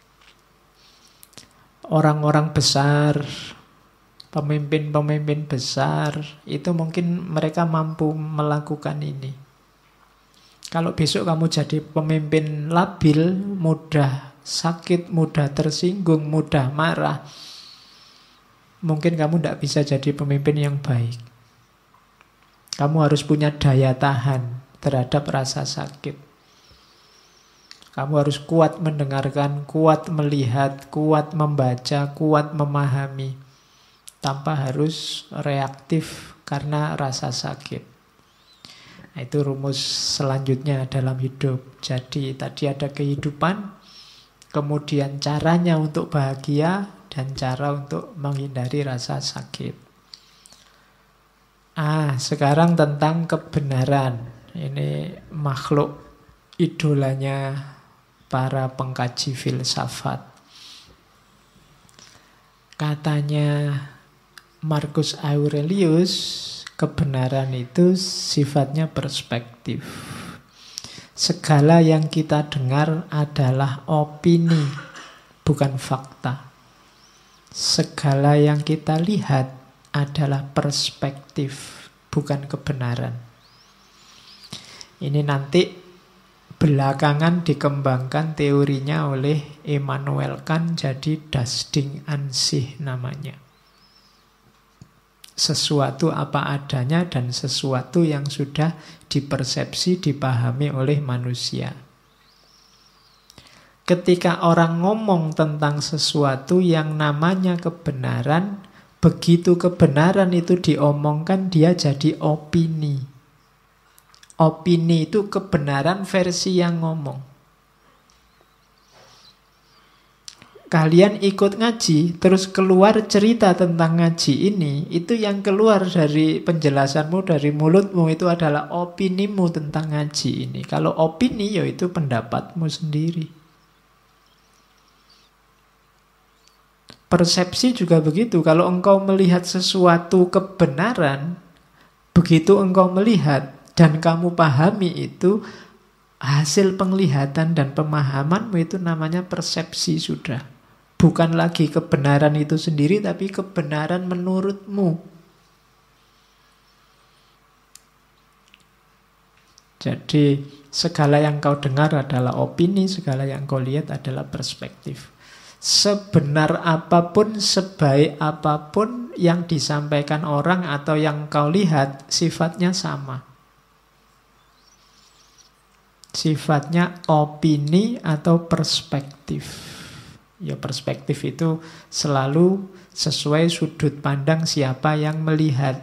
Orang-orang besar, pemimpin-pemimpin besar, itu mungkin mereka mampu melakukan ini. Kalau besok kamu jadi pemimpin labil, mudah sakit, mudah tersinggung, mudah marah, mungkin kamu tidak bisa jadi pemimpin yang baik. Kamu harus punya daya tahan terhadap rasa sakit. Kamu harus kuat mendengarkan, kuat melihat, kuat membaca, kuat memahami, tanpa harus reaktif karena rasa sakit. Nah, itu rumus selanjutnya dalam hidup. Jadi tadi ada kehidupan, kemudian caranya untuk bahagia, dan cara untuk menghindari rasa sakit. Sekarang tentang kebenaran. Ini makhluk idolanya para pengkaji filsafat. Katanya Marcus Aurelius, kebenaran itu sifatnya perspektif. Segala yang kita dengar adalah opini, bukan fakta. Segala yang kita lihat adalah perspektif, bukan kebenaran. Ini nanti belakangan dikembangkan teorinya oleh Immanuel Kant, jadi das Ding an sich namanya. Sesuatu apa adanya dan sesuatu yang sudah dipersepsi, dipahami oleh manusia. Ketika orang ngomong tentang sesuatu yang namanya kebenaran, begitu kebenaran itu diomongkan, dia jadi opini. Opini itu kebenaran versi yang ngomong. Kalian ikut ngaji, terus keluar cerita tentang ngaji ini, itu yang keluar dari penjelasanmu, dari mulutmu, itu adalah opinimu tentang ngaji ini. Kalau opini, ya itu pendapatmu sendiri. Persepsi juga begitu. Kalau engkau melihat sesuatu kebenaran, begitu engkau melihat dan kamu pahami itu, hasil penglihatan dan pemahamanmu itu namanya persepsi sudah. Bukan lagi kebenaran itu sendiri, tapi kebenaran menurutmu. Jadi segala yang kau dengar adalah opini, segala yang kau lihat adalah perspektif. Sebenar apapun, sebaik apapun yang disampaikan orang atau yang kau lihat, sifatnya sama. Sifatnya opini atau perspektif. Ya, perspektif itu selalu sesuai sudut pandang siapa yang melihat.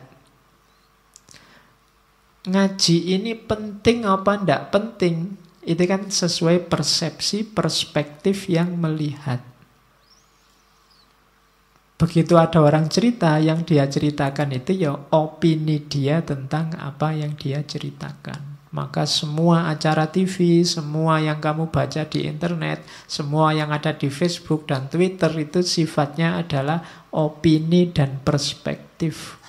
Ngaji ini penting apa enggak penting? Itu kan sesuai persepsi, perspektif yang melihat. Begitu ada orang cerita, yang dia ceritakan itu ya opini dia tentang apa yang dia ceritakan. Maka semua acara TV, semua yang kamu baca di internet, semua yang ada di Facebook dan Twitter itu sifatnya adalah opini dan perspektif.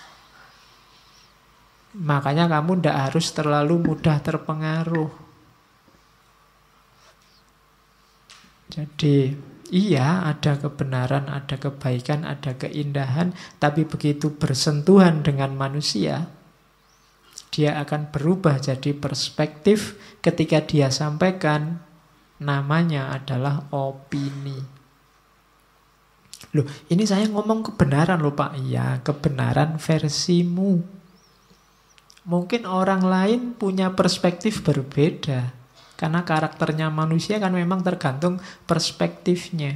Makanya kamu tidak harus terlalu mudah terpengaruh. Jadi iya, ada kebenaran, ada kebaikan, ada keindahan, tapi begitu bersentuhan dengan manusia, dia akan berubah jadi perspektif. Ketika dia sampaikan, namanya adalah opini. Loh, ini saya ngomong kebenaran loh Pak. Iya, kebenaran versimu. Mungkin orang lain punya perspektif berbeda. Karena karakternya manusia kan memang tergantung perspektifnya.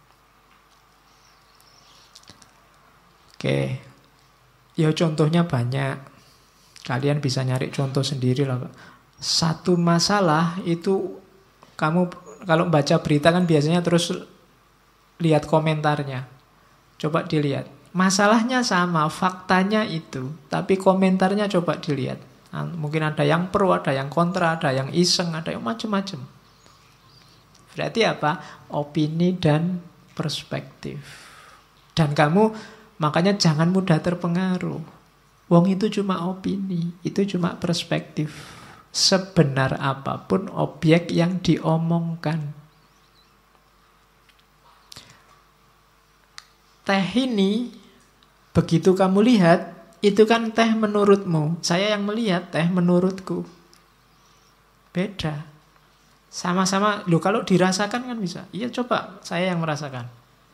Oke, ya contohnya banyak. Kalian bisa nyari contoh sendiri lah Pak. Satu masalah itu kamu kalau baca berita kan biasanya terus lihat komentarnya. Coba dilihat. Masalahnya sama, faktanya itu, tapi komentarnya coba dilihat. Mungkin ada yang pro, ada yang kontra, ada yang iseng, ada yang macam-macam. Berarti apa? Opini dan perspektif. Dan kamu makanya jangan mudah terpengaruh. Wong itu cuma opini, itu cuma perspektif. Sebenar apapun objek yang diomongkan. Teh ini, begitu kamu lihat, itu kan teh menurutmu. Saya yang melihat, teh menurutku. Beda. Sama-sama, loh kalau dirasakan kan bisa. Iya coba, saya yang merasakan.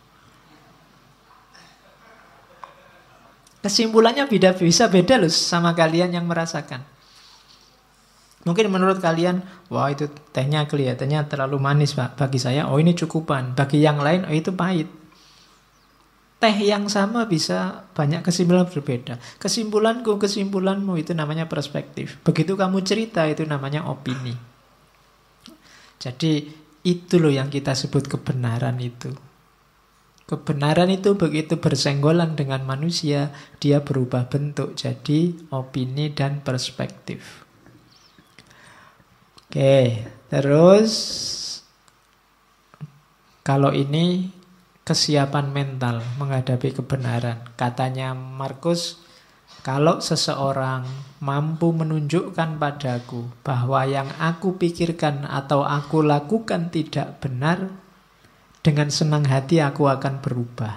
Kesimpulannya bisa beda loh sama kalian yang merasakan. Mungkin menurut kalian, wah itu tehnya kelihatannya terlalu manis Pak. Bagi saya, oh ini cukupan. Bagi yang lain, oh itu pahit. Teh yang sama bisa banyak kesimpulan berbeda. Kesimpulanku, kesimpulanmu itu namanya perspektif. Begitu kamu cerita itu namanya opini. Jadi itu loh yang kita sebut kebenaran itu. Kebenaran itu begitu bersenggolan dengan manusia, dia berubah bentuk jadi opini dan perspektif. Oke, terus kalau ini kesiapan mental menghadapi kebenaran. Katanya Markus, kalau seseorang mampu menunjukkan padaku bahwa yang aku pikirkan atau aku lakukan tidak benar, dengan senang hati aku akan berubah.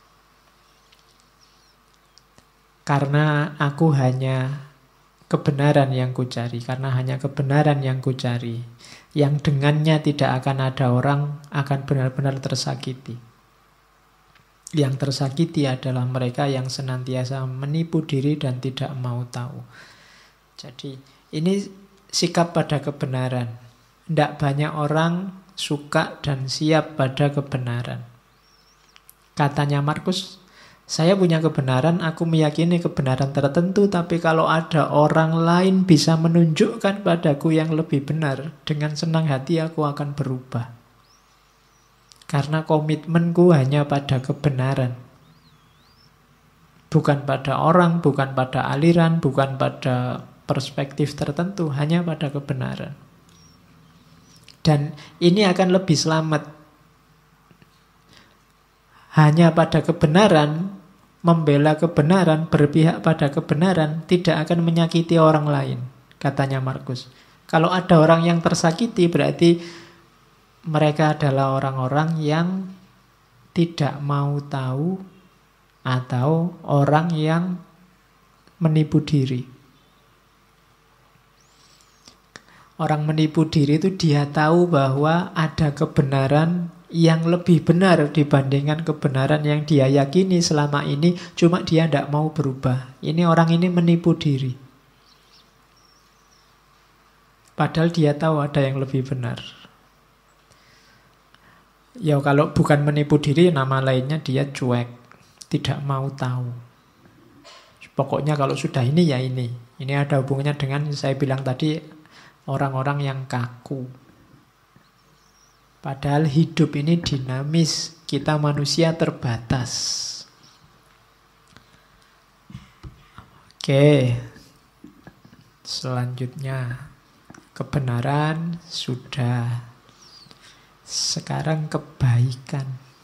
Karena aku hanya kebenaran yang kucari, karena hanya kebenaran yang kucari, yang dengannya tidak akan ada orang akan benar-benar tersakiti. Yang tersakiti adalah mereka yang senantiasa menipu diri dan tidak mau tahu. Jadi ini sikap pada kebenaran. Tidak banyak orang suka dan siap pada kebenaran. Katanya Markus, saya punya kebenaran, aku meyakini kebenaran tertentu, tapi kalau ada orang lain bisa menunjukkan padaku yang lebih benar, dengan senang hati aku akan berubah. Karena komitmenku hanya pada kebenaran. Bukan pada orang, bukan pada aliran, bukan pada perspektif tertentu, hanya pada kebenaran. Dan ini akan lebih selamat. Hanya pada kebenaran, membela kebenaran, berpihak pada kebenaran, tidak akan menyakiti orang lain, katanya Markus. Kalau ada orang yang tersakiti, berarti mereka adalah orang-orang yang tidak mau tahu atau orang yang menipu diri. Orang menipu diri itu dia tahu bahwa ada kebenaran yang lebih benar dibandingkan kebenaran yang dia yakini selama ini, cuma dia tidak mau berubah. Ini orang ini menipu diri. Padahal dia tahu ada yang lebih benar. Ya kalau bukan menipu diri, nama lainnya dia cuek, tidak mau tahu. Pokoknya kalau sudah ini ya ini. Ini ada hubungannya dengan saya bilang tadi, orang-orang yang kaku. Padahal hidup ini dinamis, kita manusia terbatas. Oke, selanjutnya kebenaran sudah. Sekarang kebaikan.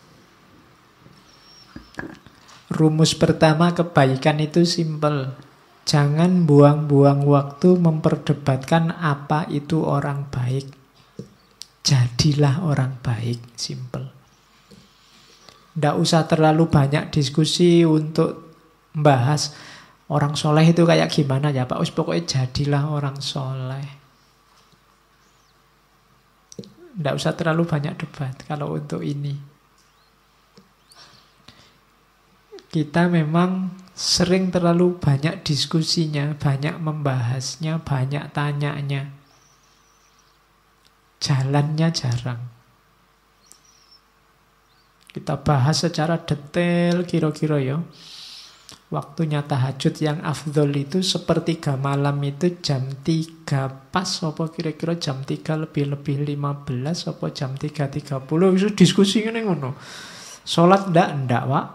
Rumus pertama kebaikan itu simpel. Jangan buang-buang waktu memperdebatkan apa itu orang baik. Jadilah orang baik, simple. Tidak usah terlalu banyak diskusi untuk membahas orang soleh itu kayak gimana ya Pak. Pokoknya jadilah orang soleh. Tidak usah terlalu banyak debat kalau untuk ini. Kita memang sering terlalu banyak diskusinya, banyak membahasnya, banyak tanyanya. Jalannya jarang. Kita bahas secara detail kira-kira ya. Waktunya tahajud yang afdol itu sepertiga malam itu jam 3 pas, apa kira-kira jam 3 lebih 15, apa jam 3.30. Itu diskusi ini ngono. Sholat ndak Pak.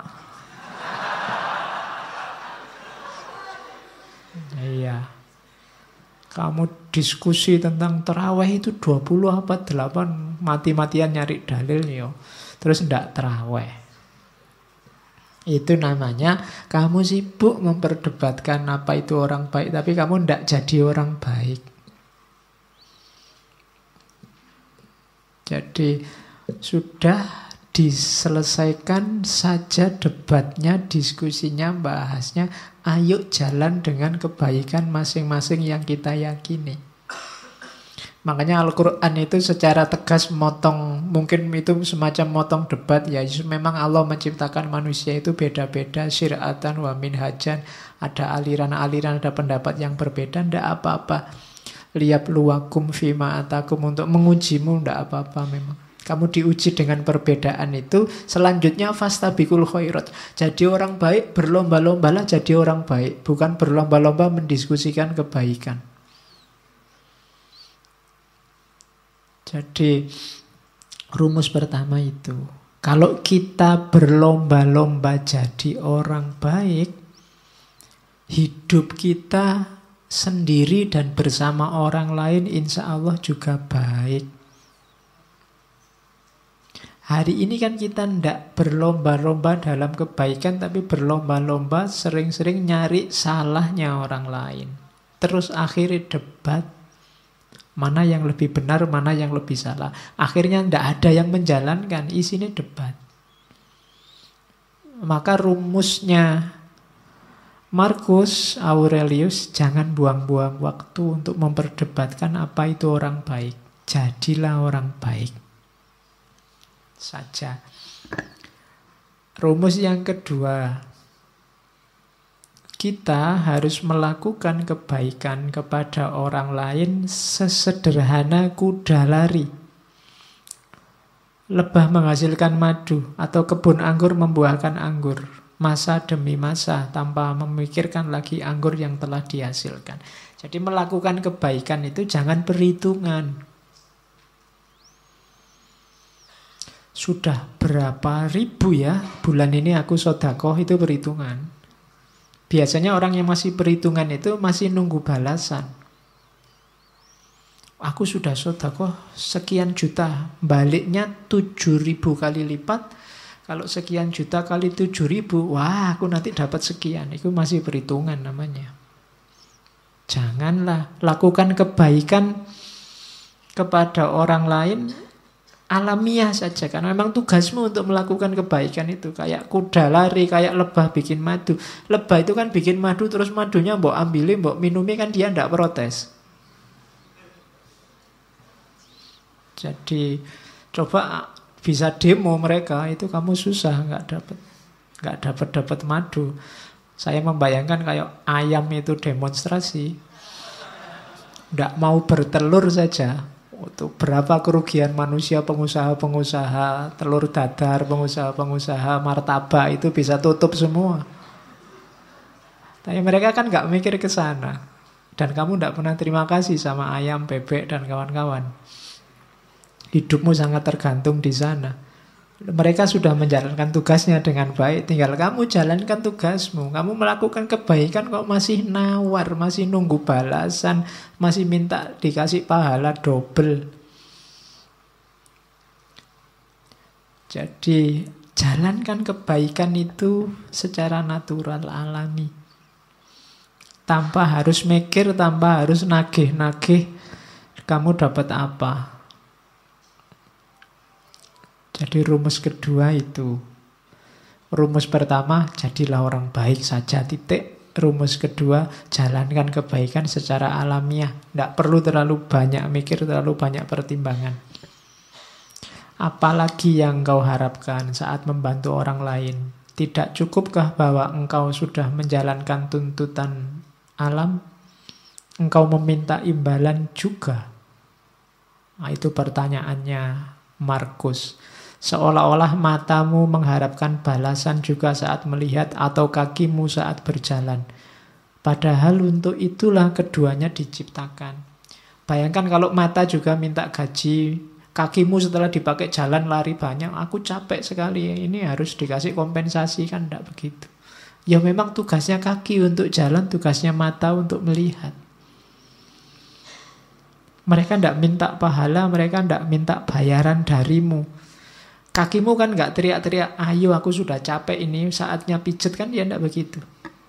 Iya. Kamu diskusi tentang tarawih itu 20 apa 8, mati-matian nyari dalil yo. Terus ndak tarawih. Itu namanya kamu sibuk memperdebatkan apa itu orang baik, tapi kamu ndak jadi orang baik. Jadi sudah diselesaikan saja debatnya, diskusinya, bahasnya. Ayo jalan dengan kebaikan masing-masing yang kita yakini. Makanya Al-Quran itu secara tegas motong, mungkin itu semacam motong debat ya. Memang Allah menciptakan manusia itu beda-beda, syir'atan wa minhajan, ada aliran-aliran, ada pendapat yang berbeda, ndak apa-apa. Liyabluwakum fima atakum, untuk mengujimu, ndak apa-apa memang. Kamu diuji dengan perbedaan itu. Selanjutnya fastabiqul khairat. Jadi orang baik, berlomba-lombalah jadi orang baik, bukan berlomba-lomba mendiskusikan kebaikan. Jadi rumus pertama itu, kalau kita berlomba-lomba jadi orang baik, hidup kita sendiri dan bersama orang lain insya Allah juga baik. Hari ini kan kita tidak berlomba-lomba dalam kebaikan, tapi berlomba-lomba sering-sering nyari salahnya orang lain. Terus akhirnya debat. Mana yang lebih benar, mana yang lebih salah. Akhirnya tidak ada yang menjalankan, isinya debat. Maka rumusnya Marcus Aurelius, jangan buang-buang waktu untuk memperdebatkan apa itu orang baik. Jadilah orang baik saja. Rumus yang kedua, kita harus melakukan kebaikan kepada orang lain sesederhana kuda lari. Lebah menghasilkan madu atau kebun anggur membuahkan anggur, masa demi masa, tanpa memikirkan lagi anggur yang telah dihasilkan. Jadi melakukan kebaikan itu jangan perhitungan. Sudah berapa ribu ya bulan ini aku sedekah, itu perhitungan. Biasanya orang yang masih perhitungan itu masih nunggu balasan. Aku sudah sedekah sekian juta, baliknya 7.000 kali lipat. Kalau sekian juta kali 7.000, wah aku nanti dapat sekian. Itu masih perhitungan namanya. Janganlah lakukan kebaikan kepada orang lain alamiah saja, karena memang tugasmu untuk melakukan kebaikan itu. Kayak kuda lari, kayak lebah bikin madu. Lebah itu kan bikin madu, terus madunya mbok ambilin, mbok minumi, kan dia tidak protes. Jadi coba bisa demo mereka, itu kamu susah nggak dapat madu. Saya membayangkan kayak ayam itu demonstrasi, nggak mau bertelur saja. Untuk berapa kerugian manusia, pengusaha-pengusaha telur dadar, pengusaha-pengusaha martabak itu bisa tutup semua. Tapi mereka kan nggak mikir ke sana. Dan kamu nggak pernah terima kasih sama ayam, bebek, dan kawan-kawan. Hidupmu sangat tergantung di sana. Mereka sudah menjalankan tugasnya dengan baik, tinggal kamu jalankan tugasmu. Kamu melakukan kebaikan kok masih nawar, masih nunggu balasan, masih minta dikasih pahala double. Jadi jalankan kebaikan itu secara natural, alami. Tanpa harus mikir, tanpa harus nagih-nagih kamu dapat apa. Jadi rumus kedua itu. Rumus pertama, jadilah orang baik saja, titik. Rumus kedua, jalankan kebaikan secara alamiah. Tidak perlu terlalu banyak mikir, terlalu banyak pertimbangan. Apalagi yang kau harapkan saat membantu orang lain? Tidak cukupkah bahwa engkau sudah menjalankan tuntutan alam? Engkau meminta imbalan juga? Nah, itu pertanyaannya Marcus. Seolah-olah matamu mengharapkan balasan juga saat melihat atau kakimu saat berjalan. Padahal untuk itulah keduanya diciptakan. Bayangkan kalau mata juga minta gaji, kakimu setelah dipakai jalan lari banyak, aku capek sekali, ini harus dikasih kompensasi, kan tidak begitu. Ya memang tugasnya kaki untuk jalan, tugasnya mata untuk melihat. Mereka tidak minta pahala, mereka tidak minta bayaran darimu. Kakimu kan nggak teriak-teriak, ayo aku sudah capek ini, saatnya pijet, kan ya nggak begitu.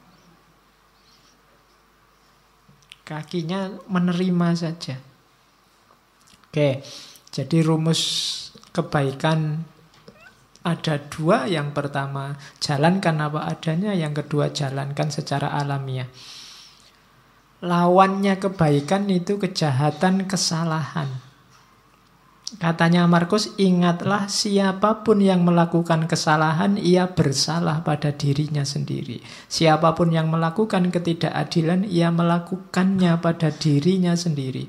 Kakinya menerima saja. Oke, jadi rumus kebaikan ada dua. Yang pertama, jalankan apa adanya. Yang kedua, jalankan secara alamiah. Lawannya kebaikan itu kejahatan, kesalahan. Katanya Markus, ingatlah siapapun yang melakukan kesalahan, ia bersalah pada dirinya sendiri. Siapapun yang melakukan ketidakadilan, ia melakukannya pada dirinya sendiri.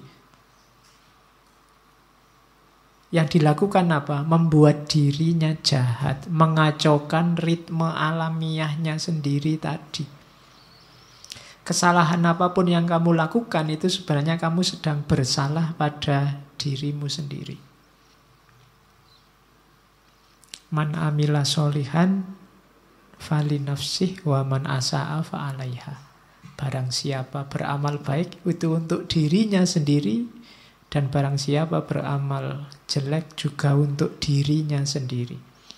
Yang dilakukan apa? Membuat dirinya jahat, mengacaukan ritme alamiahnya sendiri tadi. Kesalahan apapun yang kamu lakukan itu sebenarnya kamu sedang bersalah pada dirimu sendiri. Man amila solihan fali nafsih wa man asa'a fa'alaiha. Barang siapa beramal baik itu untuk dirinya sendiri, dan barang siapa beramal jelek juga untuk dirinya sendiri.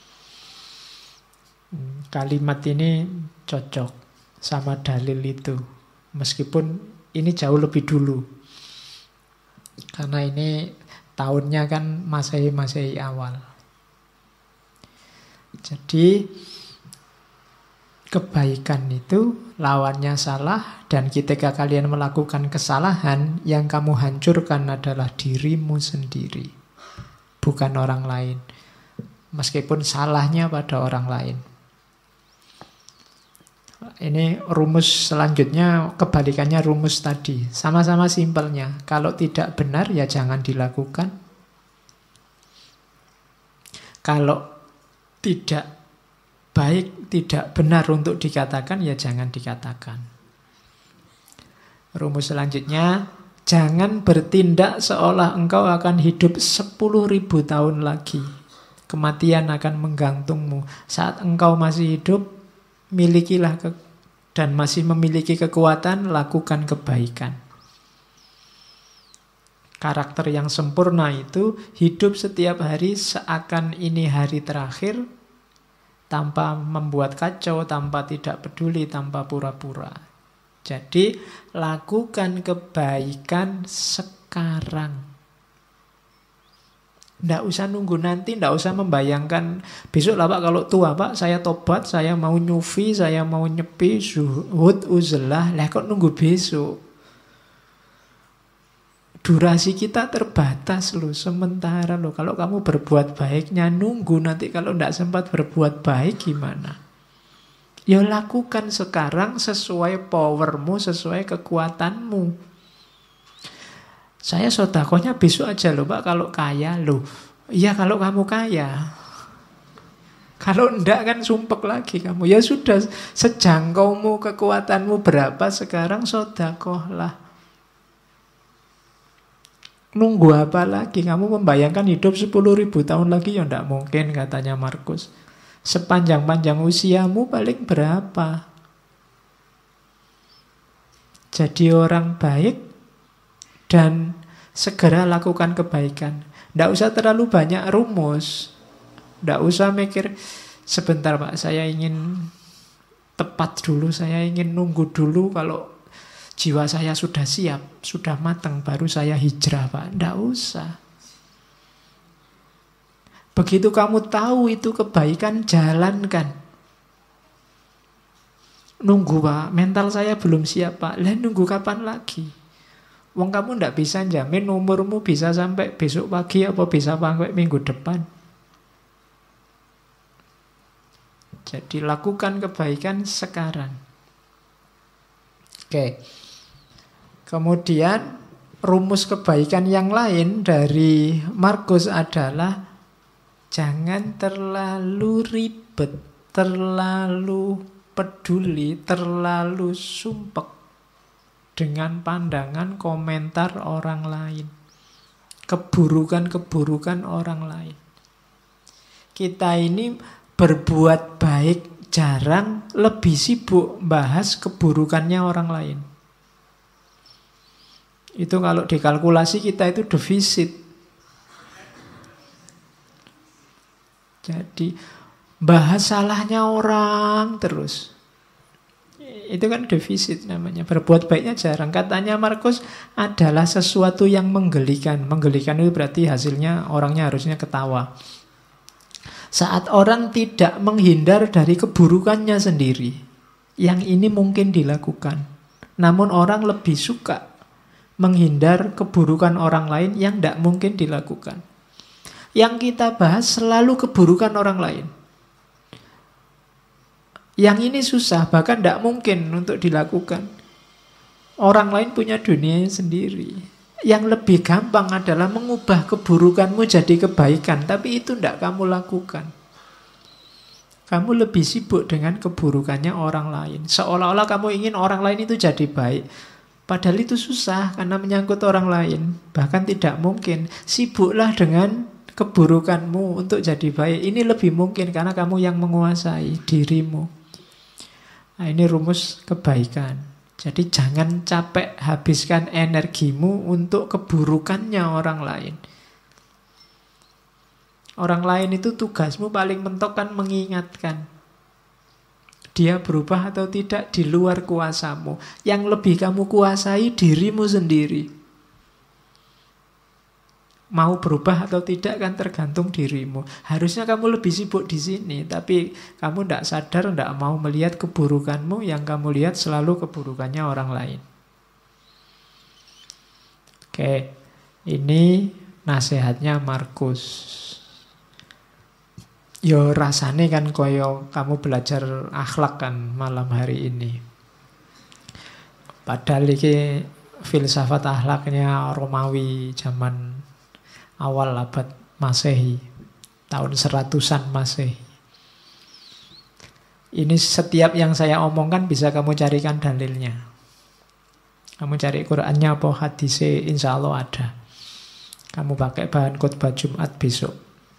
Kalimat ini cocok sama dalil itu, meskipun ini jauh lebih dulu, karena ini tahunnya kan Masehi awal. Jadi kebaikan itu lawannya salah, dan ketika kalian melakukan kesalahan, yang kamu hancurkan adalah dirimu sendiri, bukan orang lain. Meskipun salahnya pada orang lain. Ini rumus selanjutnya, kebalikannya rumus tadi. Sama-sama simpelnya. Kalau tidak benar ya jangan dilakukan. Kalau tidak baik, tidak benar untuk dikatakan, ya jangan dikatakan. Rumus selanjutnya, jangan bertindak seolah engkau akan hidup 10.000 tahun lagi. Kematian akan menggantungmu. Saat engkau masih hidup, milikilah dan masih memiliki kekuatan, lakukan kebaikan. Karakter yang sempurna itu hidup setiap hari seakan ini hari terakhir, tanpa membuat kacau, tanpa tidak peduli, tanpa pura-pura. Jadi lakukan kebaikan sekarang. Tidak usah nunggu nanti, tidak usah membayangkan besok lah Pak, kalau tua Pak saya tobat, saya mau nyufi, saya mau nyepi, zuhud, uzlah. Lah kok nunggu besok? Durasi kita terbatas loh, sementara loh. Kalau kamu berbuat baiknya nunggu nanti kalau tidak sempat berbuat baik gimana? Ya lakukan sekarang sesuai powermu, sesuai kekuatanmu. Saya sedekahnya besok aja loh Pak kalau kaya loh. Iya kalau kamu kaya. Kalau enggak kan sumpek lagi kamu. Ya sudah, sejangkaumu, kekuatanmu berapa sekarang, sedekahlah. Nunggu apa lagi? Kamu membayangkan hidup 10.000 tahun lagi? Ya tidak mungkin, katanya Markus. Sepanjang-panjang usiamu paling berapa? Jadi orang baik dan segera lakukan kebaikan. Tidak usah terlalu banyak rumus. Tidak usah mikir, sebentar Pak, saya ingin tepat dulu, saya ingin nunggu dulu kalau jiwa saya sudah siap, sudah matang, baru saya hijrah Pak. Tidak usah. Begitu kamu tahu itu kebaikan, jalankan. Nunggu Pak, mental saya belum siap Pak. Lah nunggu kapan lagi? Wong kamu tidak bisa jamin umurmu bisa sampai besok pagi apa bisa sampai minggu depan. Jadi lakukan kebaikan sekarang. Oke. Kemudian rumus kebaikan yang lain dari Markus adalah jangan terlalu ribet, terlalu peduli, terlalu sumpek dengan pandangan komentar orang lain, keburukan-keburukan orang lain. Kita ini berbuat baik jarang, lebih sibuk bahas keburukannya orang lain. Itu kalau dikalkulasi kita itu defisit. Jadi bahas salahnya orang terus. Itu kan defisit namanya. Berbuat baiknya jarang. Katanya Markus adalah sesuatu yang menggelikan. Menggelikan itu berarti hasilnya orangnya harusnya ketawa. Saat orang tidak menghindar dari keburukannya sendiri. Yang ini mungkin dilakukan. Namun orang lebih suka menghindar keburukan orang lain yang tidak mungkin dilakukan. Yang kita bahas selalu keburukan orang lain. Yang ini susah, bahkan tidak mungkin untuk dilakukan. Orang lain punya dunia sendiri. Yang lebih gampang adalah mengubah keburukanmu jadi kebaikan, tapi itu tidak kamu lakukan. Kamu lebih sibuk dengan keburukannya orang lain. Seolah-olah kamu ingin orang lain itu jadi baik. Padahal itu susah karena menyangkut orang lain. Bahkan tidak mungkin. Sibuklah dengan keburukanmu untuk jadi baik. Ini lebih mungkin karena kamu yang menguasai dirimu. Nah, ini rumus kebaikan. Jadi jangan capek habiskan energimu untuk keburukannya orang lain. Orang lain itu tugasmu paling mentok kan mengingatkan. Dia berubah atau tidak di luar kuasamu. Yang lebih kamu kuasai dirimu sendiri. Mau berubah atau tidak kan tergantung dirimu. Harusnya kamu lebih sibuk di sini, tapi kamu tidak sadar, tidak mau melihat keburukanmu. Yang kamu lihat selalu keburukannya orang lain. Oke, ini nasihatnya Markus. Yo rasane kan koyo kamu belajar akhlak kan malam hari ini. Padahal ini filsafat akhlaknya Romawi zaman awal abad Masehi, tahun 100-an Masehi. Ini setiap yang saya omongkan bisa kamu carikan dalilnya. Kamu cari Qur'annya apa hadisnya, insya Allah ada. Kamu pakai bahan khutbah Jumat besok.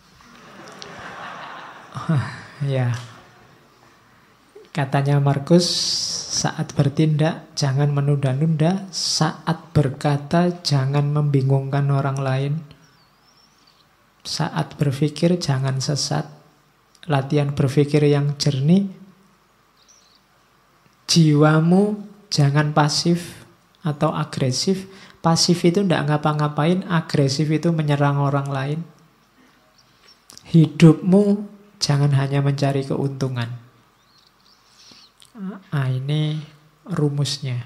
Ya. Katanya Markus, saat bertindak jangan menunda-nunda, saat berkata jangan membingungkan orang lain. Saat berpikir jangan sesat. Latihan berpikir yang jernih. Jiwamu jangan pasif atau agresif. Pasif itu tidak ngapa-ngapain, agresif itu menyerang orang lain. Hidupmu jangan hanya mencari keuntungan. Nah, ini rumusnya.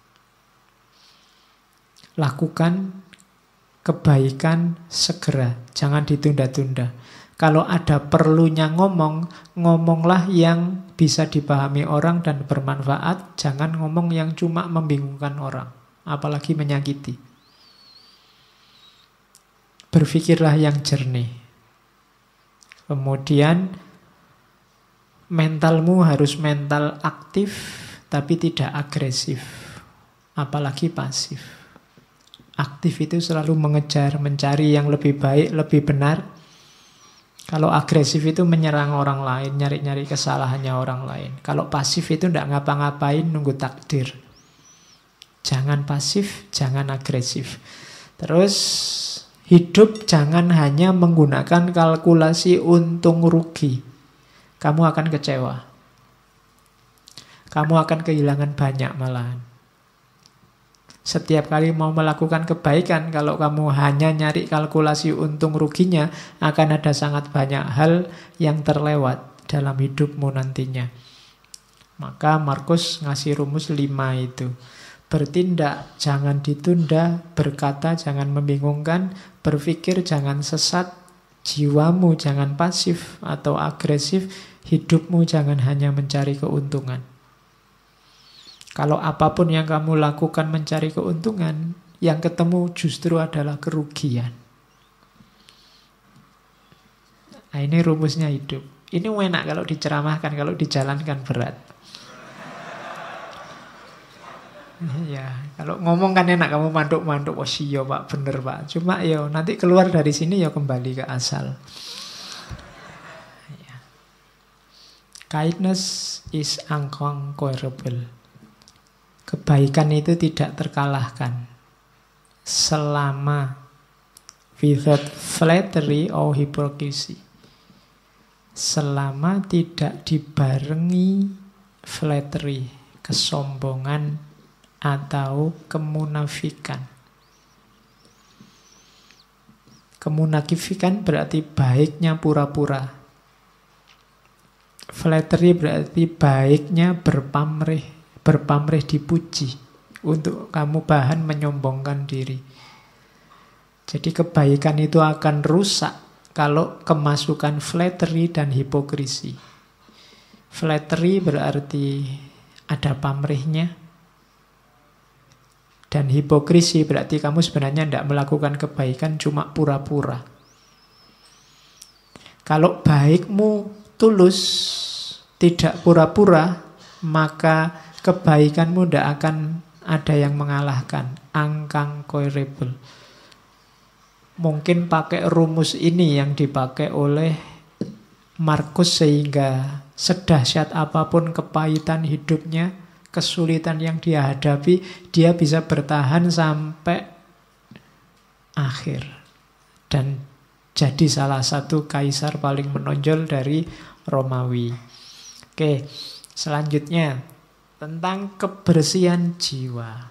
Lakukan kebaikan segera, jangan ditunda-tunda. Kalau ada perlunya ngomong, ngomonglah yang bisa dipahami orang dan bermanfaat. Jangan ngomong yang cuma membingungkan orang, apalagi menyakiti. Berpikirlah yang jernih. Kemudian mentalmu harus mental aktif, tapi tidak agresif, apalagi pasif. Aktif itu selalu mengejar, mencari yang lebih baik, lebih benar. Kalau agresif itu menyerang orang lain, nyari-nyari kesalahannya orang lain. Kalau pasif itu tidak ngapa-ngapain, nunggu takdir. Jangan pasif, jangan agresif. Terus hidup jangan hanya menggunakan kalkulasi untung rugi. Kamu akan kecewa. Kamu akan kehilangan banyak malahan. Setiap kali mau melakukan kebaikan, kalau kamu hanya nyari kalkulasi untung ruginya, akan ada sangat banyak hal yang terlewat dalam hidupmu nantinya. Maka Markus ngasih rumus 5 itu. Bertindak jangan ditunda, berkata jangan membingungkan, berpikir jangan sesat, jiwamu jangan pasif atau agresif, hidupmu jangan hanya mencari keuntungan. Kalau apapun yang kamu lakukan mencari keuntungan, yang ketemu justru adalah kerugian. Nah, ini rumusnya hidup. Ini enak kalau diceramahkan, kalau dijalankan berat. Ya, kalau ngomong kan enak, kamu manduk-manduk, oh iya Pak, bener Pak. Cuma ya nanti keluar dari sini ya kembali ke asal. Ya. Kindness is unconquerable. Kebaikan itu tidak terkalahkan selama without flattery or hypocrisy. Selama tidak dibarengi flattery, kesombongan atau kemunafikan. Kemunafikan berarti baiknya pura-pura. Flattery berarti baiknya berpamrih dipuji. untuk kamu bahan menyombongkan diri. Jadi kebaikan itu akan rusak kalau kemasukan flattery dan hipokrisi. Flattery berarti ada pamrihnya, dan hipokrisi berarti kamu sebenarnya tidak melakukan kebaikan, cuma pura-pura. Kalau baikmu tulus, tidak pura-pura, maka kebaikanmu tidak akan ada yang mengalahkan. Angkang koirable. Mungkin pakai rumus ini yang dipakai oleh Markus, sehingga sedahsyat apapun kepahitan hidupnya, kesulitan yang dia hadapi, dia bisa bertahan sampai akhir. Dan jadi salah satu kaisar paling menonjol dari Romawi. Oke, selanjutnya tentang kebersihan jiwa.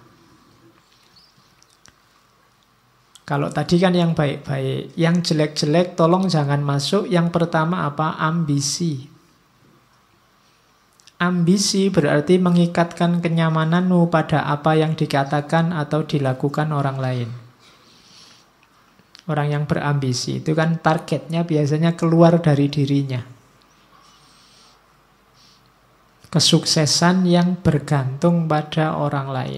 Kalau tadi kan yang baik-baik, yang jelek-jelek tolong jangan masuk. Yang pertama apa? Ambisi. Ambisi berarti mengikatkan kenyamananmu pada apa yang dikatakan atau dilakukan orang lain. Orang yang berambisi itu kan targetnya biasanya keluar dari dirinya. Kesuksesan yang bergantung pada orang lain.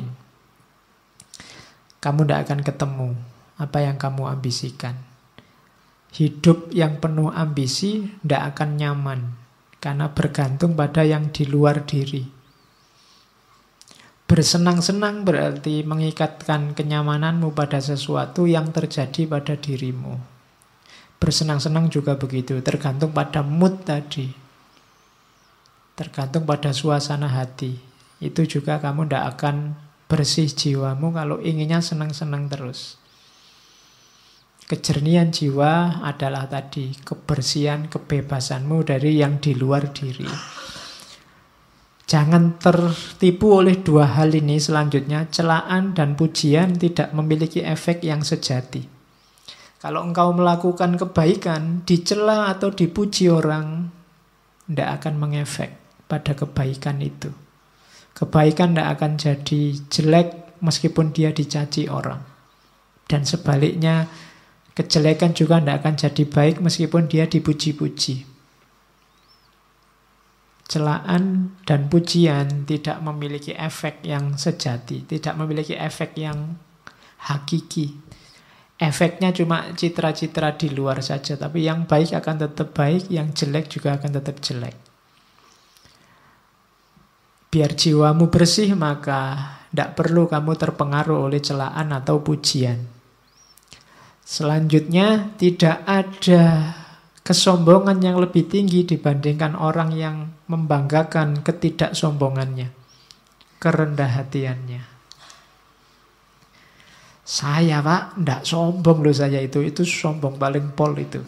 Kamu tidak akan ketemu apa yang kamu ambisikan. Hidup yang penuh ambisi tidak akan nyaman, karena bergantung pada yang di luar diri. Bersenang-senang berarti mengikatkan kenyamananmu pada sesuatu yang terjadi pada dirimu. Bersenang-senang juga begitu, tergantung pada mood tadi. Tergantung pada suasana hati. Itu juga kamu tidak akan bersih jiwamu kalau inginnya senang-senang terus. Kejernihan jiwa adalah tadi kebersihan, kebebasanmu dari yang di luar diri. Jangan tertipu oleh dua hal ini selanjutnya. Celaan dan pujian tidak memiliki efek yang sejati. Kalau engkau melakukan kebaikan, dicela atau dipuji orang, tidak akan mengefek pada kebaikan itu. Kebaikan tidak akan jadi jelek meskipun dia dicaci orang. Dan sebaliknya, kejelekan juga tidak akan jadi baik meskipun dia dipuji-puji. Celaan dan pujian tidak memiliki efek yang sejati, tidak memiliki efek yang hakiki. Efeknya cuma citra-citra di luar saja, tapi yang baik akan tetap baik, yang jelek juga akan tetap jelek. Biar jiwamu bersih, maka tidak perlu kamu terpengaruh oleh celaan atau pujian. Selanjutnya, tidak ada kesombongan yang lebih tinggi dibandingkan orang yang membanggakan ketidaksombongannya, kerendahan-hatiannya. Saya pak, tidak sombong loh saya itu sombong paling pol itu.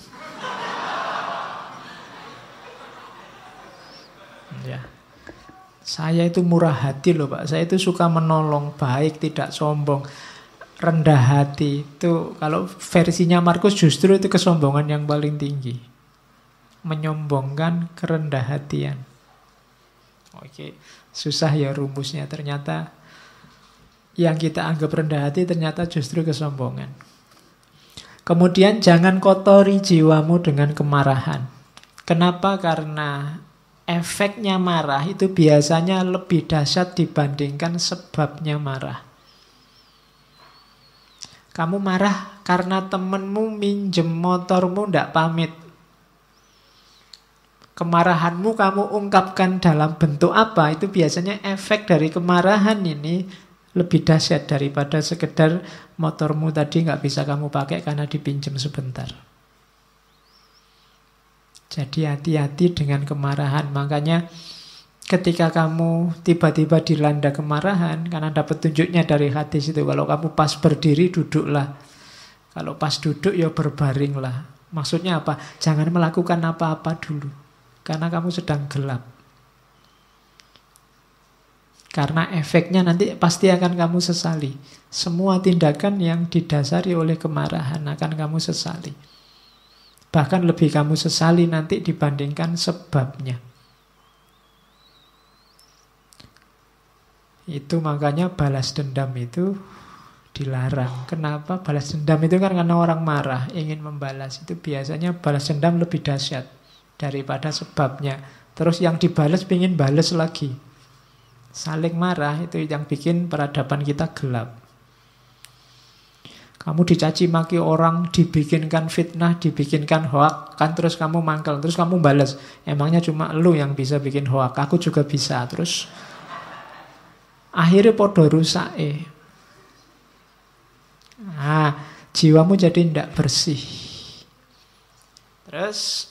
Ya. Saya itu murah hati loh pak, saya itu suka menolong, baik, tidak sombong, rendah hati. Itu kalau versinya Markus justru itu kesombongan yang paling tinggi. Menyombongkan kerendah hatian. Oke, susah ya rumusnya. Ternyata yang kita anggap rendah hati ternyata justru kesombongan. Kemudian jangan kotori jiwamu dengan kemarahan. Kenapa? Karena efeknya marah itu biasanya lebih dahsyat dibandingkan sebabnya marah. Kamu marah karena temenmu minjem motormu tidak pamit. Kemarahanmu kamu ungkapkan dalam bentuk apa? Itu biasanya efek dari kemarahan ini lebih dahsyat daripada sekedar motormu tadi nggak bisa kamu pakai karena dipinjam sebentar. Jadi hati-hati dengan kemarahan. Makanya ketika kamu tiba-tiba dilanda kemarahan, karena dapat tunjuknya dari hadis itu, kalau kamu pas berdiri, duduklah. Kalau pas duduk, ya berbaringlah. Maksudnya apa? Jangan melakukan apa-apa dulu, karena kamu sedang gelap. Karena efeknya nanti pasti akan kamu sesali. Semua tindakan yang didasari oleh kemarahan akan kamu sesali. Bahkan lebih kamu sesali nanti dibandingkan sebabnya. Itu makanya balas dendam itu dilarang. Kenapa? Balas dendam itu kan karena orang marah, ingin membalas. Itu biasanya balas dendam lebih dahsyat daripada sebabnya. Terus yang dibalas ingin balas lagi. Saling marah itu yang bikin peradaban kita gelap. Kamu dicaci maki orang, dibikinkan fitnah, dibikinkan hoak, kan terus kamu mangkel, terus kamu balas. Emangnya cuma lu yang bisa bikin hoak, aku juga bisa. Terus akhirnya podo rusak. Nah, jiwamu jadi tidak bersih. Terus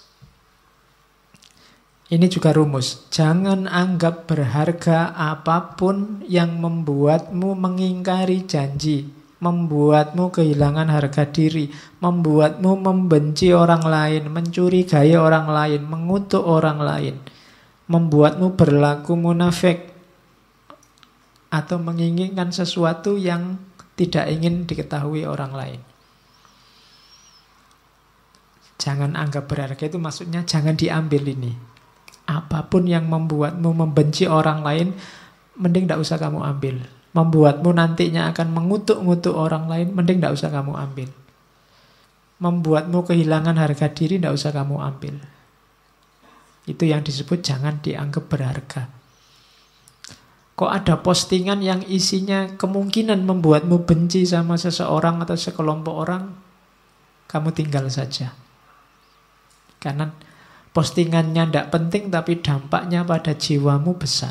ini juga rumus. Jangan anggap berharga apapun yang membuatmu mengingkari janji, membuatmu kehilangan harga diri, membuatmu membenci orang lain, mencurigai orang lain, mengutuk orang lain, membuatmu berlaku munafik, atau menginginkan sesuatu yang tidak ingin diketahui orang lain. Jangan anggap berharga itu maksudnya jangan diambil ini. Apapun yang membuatmu membenci orang lain, mending tidak usah kamu ambil. Membuatmu nantinya akan mengutuk-ngutuk orang lain, mending tidak usah kamu ambil. Membuatmu kehilangan harga diri, tidak usah kamu ambil. Itu yang disebut jangan dianggap berharga. Kok ada postingan yang isinya kemungkinan membuatmu benci sama seseorang atau sekelompok orang, kamu tinggal saja. Karena postingannya tidak penting tapi dampaknya pada jiwamu besar.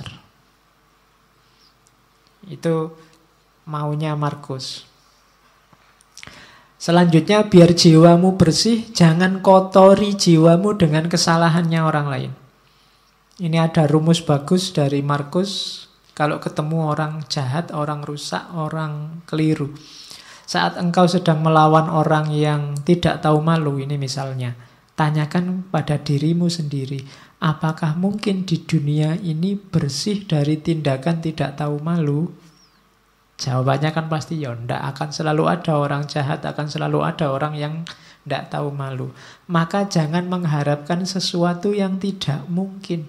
Itu maunya Markus. Selanjutnya, biar jiwamu bersih, jangan kotori jiwamu dengan kesalahannya orang lain. Ini ada rumus bagus dari Markus. Kalau ketemu orang jahat, orang rusak, orang keliru, saat engkau sedang melawan orang yang tidak tahu malu, ini misalnya, tanyakan pada dirimu sendiri, apakah mungkin di dunia ini bersih dari tindakan tidak tahu malu? Jawabannya kan pasti ya, ndak. Akan selalu ada orang jahat, akan selalu ada orang yang ndak tahu malu. Maka jangan mengharapkan sesuatu yang tidak mungkin.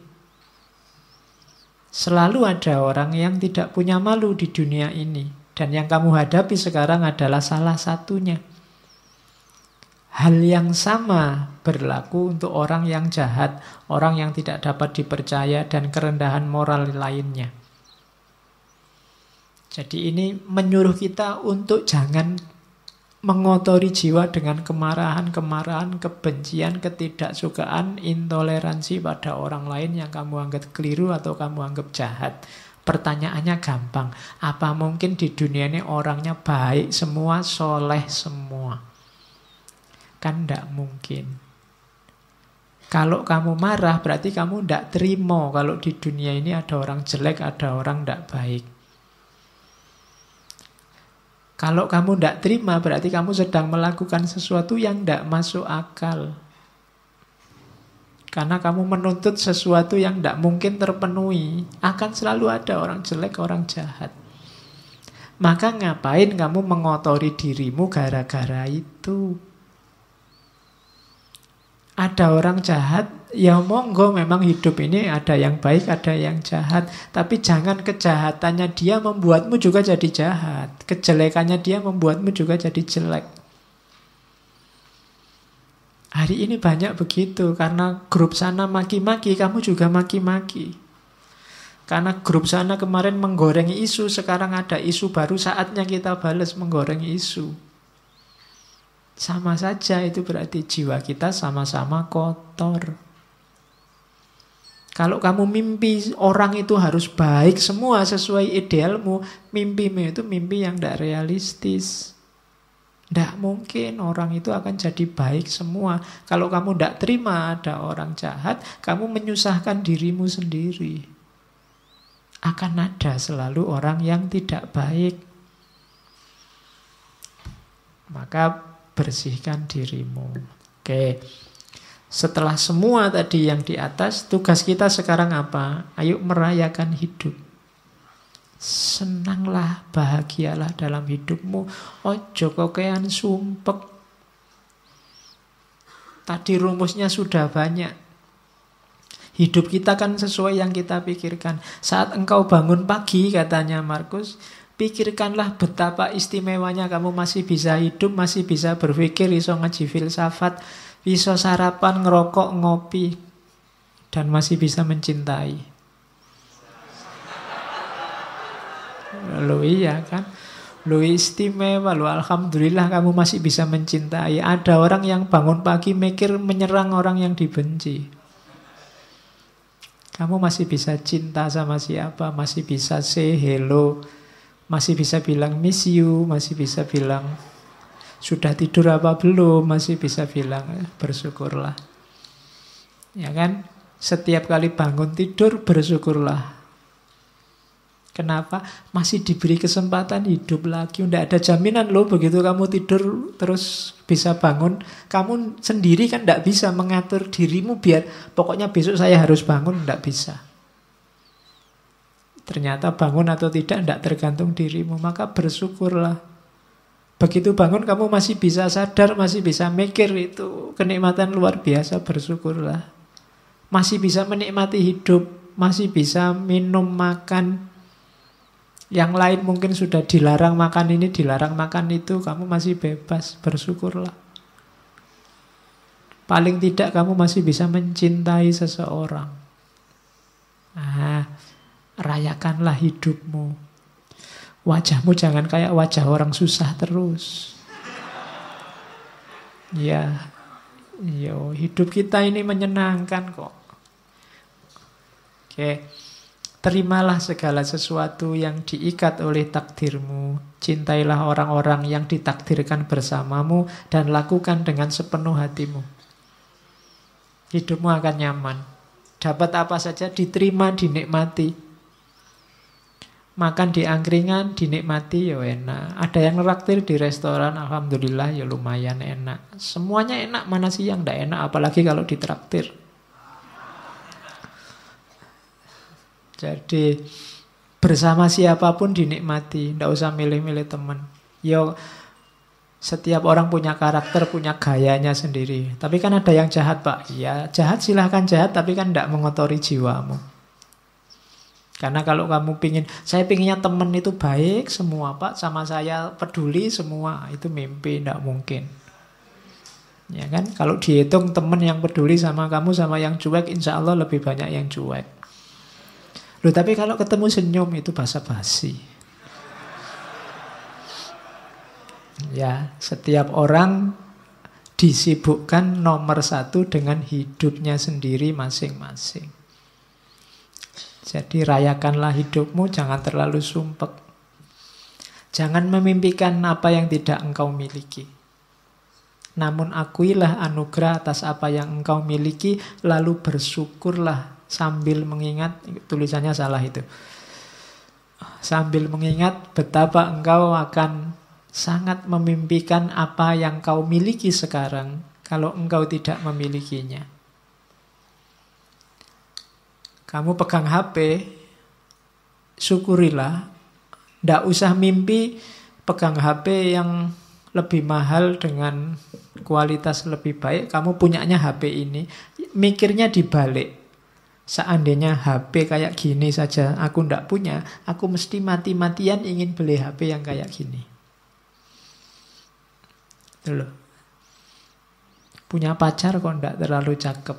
Selalu ada orang yang tidak punya malu di dunia ini. Dan yang kamu hadapi sekarang adalah salah satunya. Hal yang sama berlaku untuk orang yang jahat, orang yang tidak dapat dipercaya, dan kerendahan moral lainnya. Jadi ini menyuruh kita untuk jangan mengotori jiwa dengan kemarahan, kebencian, ketidaksukaan, intoleransi pada orang lain yang kamu anggap keliru atau kamu anggap jahat. Pertanyaannya gampang, apa mungkin di dunia ini orangnya baik semua, soleh semua? Kan tidak mungkin. Kalau kamu marah berarti kamu tidak terima kalau di dunia ini ada orang jelek, ada orang tidak baik. Kalau kamu tidak terima, berarti kamu sedang melakukan sesuatu yang tidak masuk akal. Karena kamu menuntut sesuatu yang tidak mungkin terpenuhi. Akan selalu ada orang jelek, orang jahat. Maka ngapain kamu mengotori dirimu gara-gara itu? Ada orang jahat, ya monggo, memang hidup ini ada yang baik, ada yang jahat. Tapi jangan kejahatannya dia membuatmu juga jadi jahat. Kejelekannya dia membuatmu juga jadi jelek. Hari ini banyak begitu. Karena grup sana maki-maki, kamu juga maki-maki. Karena grup sana kemarin menggorengi isu, sekarang ada isu baru, saatnya kita balas menggorengi isu. Sama saja, itu berarti jiwa kita sama-sama kotor. Kalau kamu mimpi orang itu harus baik semua sesuai idealmu, mimpimu itu mimpi yang tidak realistis. Tidak mungkin orang itu akan jadi baik semua. Kalau kamu tidak terima ada orang jahat, kamu menyusahkan dirimu sendiri. Akan ada selalu orang yang tidak baik. Maka bersihkan dirimu. Oke. Setelah semua tadi yang di atas, tugas kita sekarang apa? Ayo merayakan hidup. Senanglah, bahagialah dalam hidupmu. Ojo kokean sumpek. Tadi rumusnya sudah banyak. Hidup kita kan sesuai yang kita pikirkan. Saat engkau bangun pagi, katanya Markus, pikirkanlah betapa istimewanya kamu masih bisa hidup, masih bisa berpikir, iso ngaji filsafat, iso sarapan, ngerokok, ngopi, dan masih bisa mencintai. Loh iya kan? Loh istimewa, loh alhamdulillah kamu masih bisa mencintai. Ada orang yang bangun pagi mikir menyerang orang yang dibenci. Kamu masih bisa cinta sama siapa, masih bisa say hello, masih bisa bilang miss you, masih bisa bilang sudah tidur apa belum, masih bisa bilang bersyukurlah. Ya kan? Setiap kali bangun tidur bersyukurlah. Kenapa? Masih diberi kesempatan hidup lagi. Tidak ada jaminan loh begitu kamu tidur terus bisa bangun. Kamu sendiri kan tidak bisa mengatur dirimu biar pokoknya besok saya harus bangun. Tidak bisa. Ternyata bangun atau tidak tergantung dirimu. Maka bersyukurlah. Begitu bangun kamu masih bisa sadar, masih bisa mikir, itu kenikmatan luar biasa. Bersyukurlah. Masih bisa menikmati hidup. Masih bisa minum, makan. Yang lain mungkin sudah dilarang makan ini, dilarang makan itu, kamu masih bebas, bersyukurlah. Paling tidak kamu masih bisa mencintai seseorang. Rayakanlah hidupmu. Wajahmu jangan kayak wajah orang susah terus. Ya, hidup kita ini menyenangkan kok. Oke. Terimalah segala sesuatu yang diikat oleh takdirmu. Cintailah orang-orang yang ditakdirkan bersamamu dan lakukan dengan sepenuh hatimu. Hidupmu akan nyaman. Dapat apa saja diterima, dinikmati. Makan di angkringan, dinikmati, ya enak. Ada yang neraktir di restoran, alhamdulillah ya lumayan enak. Semuanya enak, mana sih yang tidak enak, apalagi kalau ditraktir. Jadi bersama siapapun dinikmati, tidak usah milih-milih teman. Yo, setiap orang punya karakter, punya gayanya sendiri. Tapi kan ada yang jahat, Pak. Ya, jahat silahkan jahat, tapi kan tidak mengotori jiwamu. Karena kalau kamu saya pinginnya teman itu baik semua, Pak, sama saya peduli semua, itu mimpi, tidak mungkin. Ya kan? Kalau dihitung teman yang peduli sama kamu sama yang cuek, insya Allah lebih banyak yang cuek. Loh, tapi kalau ketemu senyum itu basa-basi. Ya, setiap orang disibukkan nomor satu dengan hidupnya sendiri masing-masing. Jadi rayakanlah hidupmu, jangan terlalu sumpek. Jangan memimpikan apa yang tidak engkau miliki. Namun akuilah anugerah atas apa yang engkau miliki, lalu bersyukurlah. Sambil mengingat, tulisannya salah itu. Sambil mengingat betapa engkau akan sangat memimpikan apa yang kau miliki sekarang kalau engkau tidak memilikinya. Kamu pegang HP, syukurilah. Tidak usah mimpi pegang HP yang lebih mahal dengan kualitas lebih baik. Kamu punyanya HP ini, mikirnya dibalik. Seandainya HP kayak gini saja aku ndak punya, aku mesti mati-matian ingin beli HP yang kayak gini. Itu loh. Punya pacar kok ndak terlalu cakep.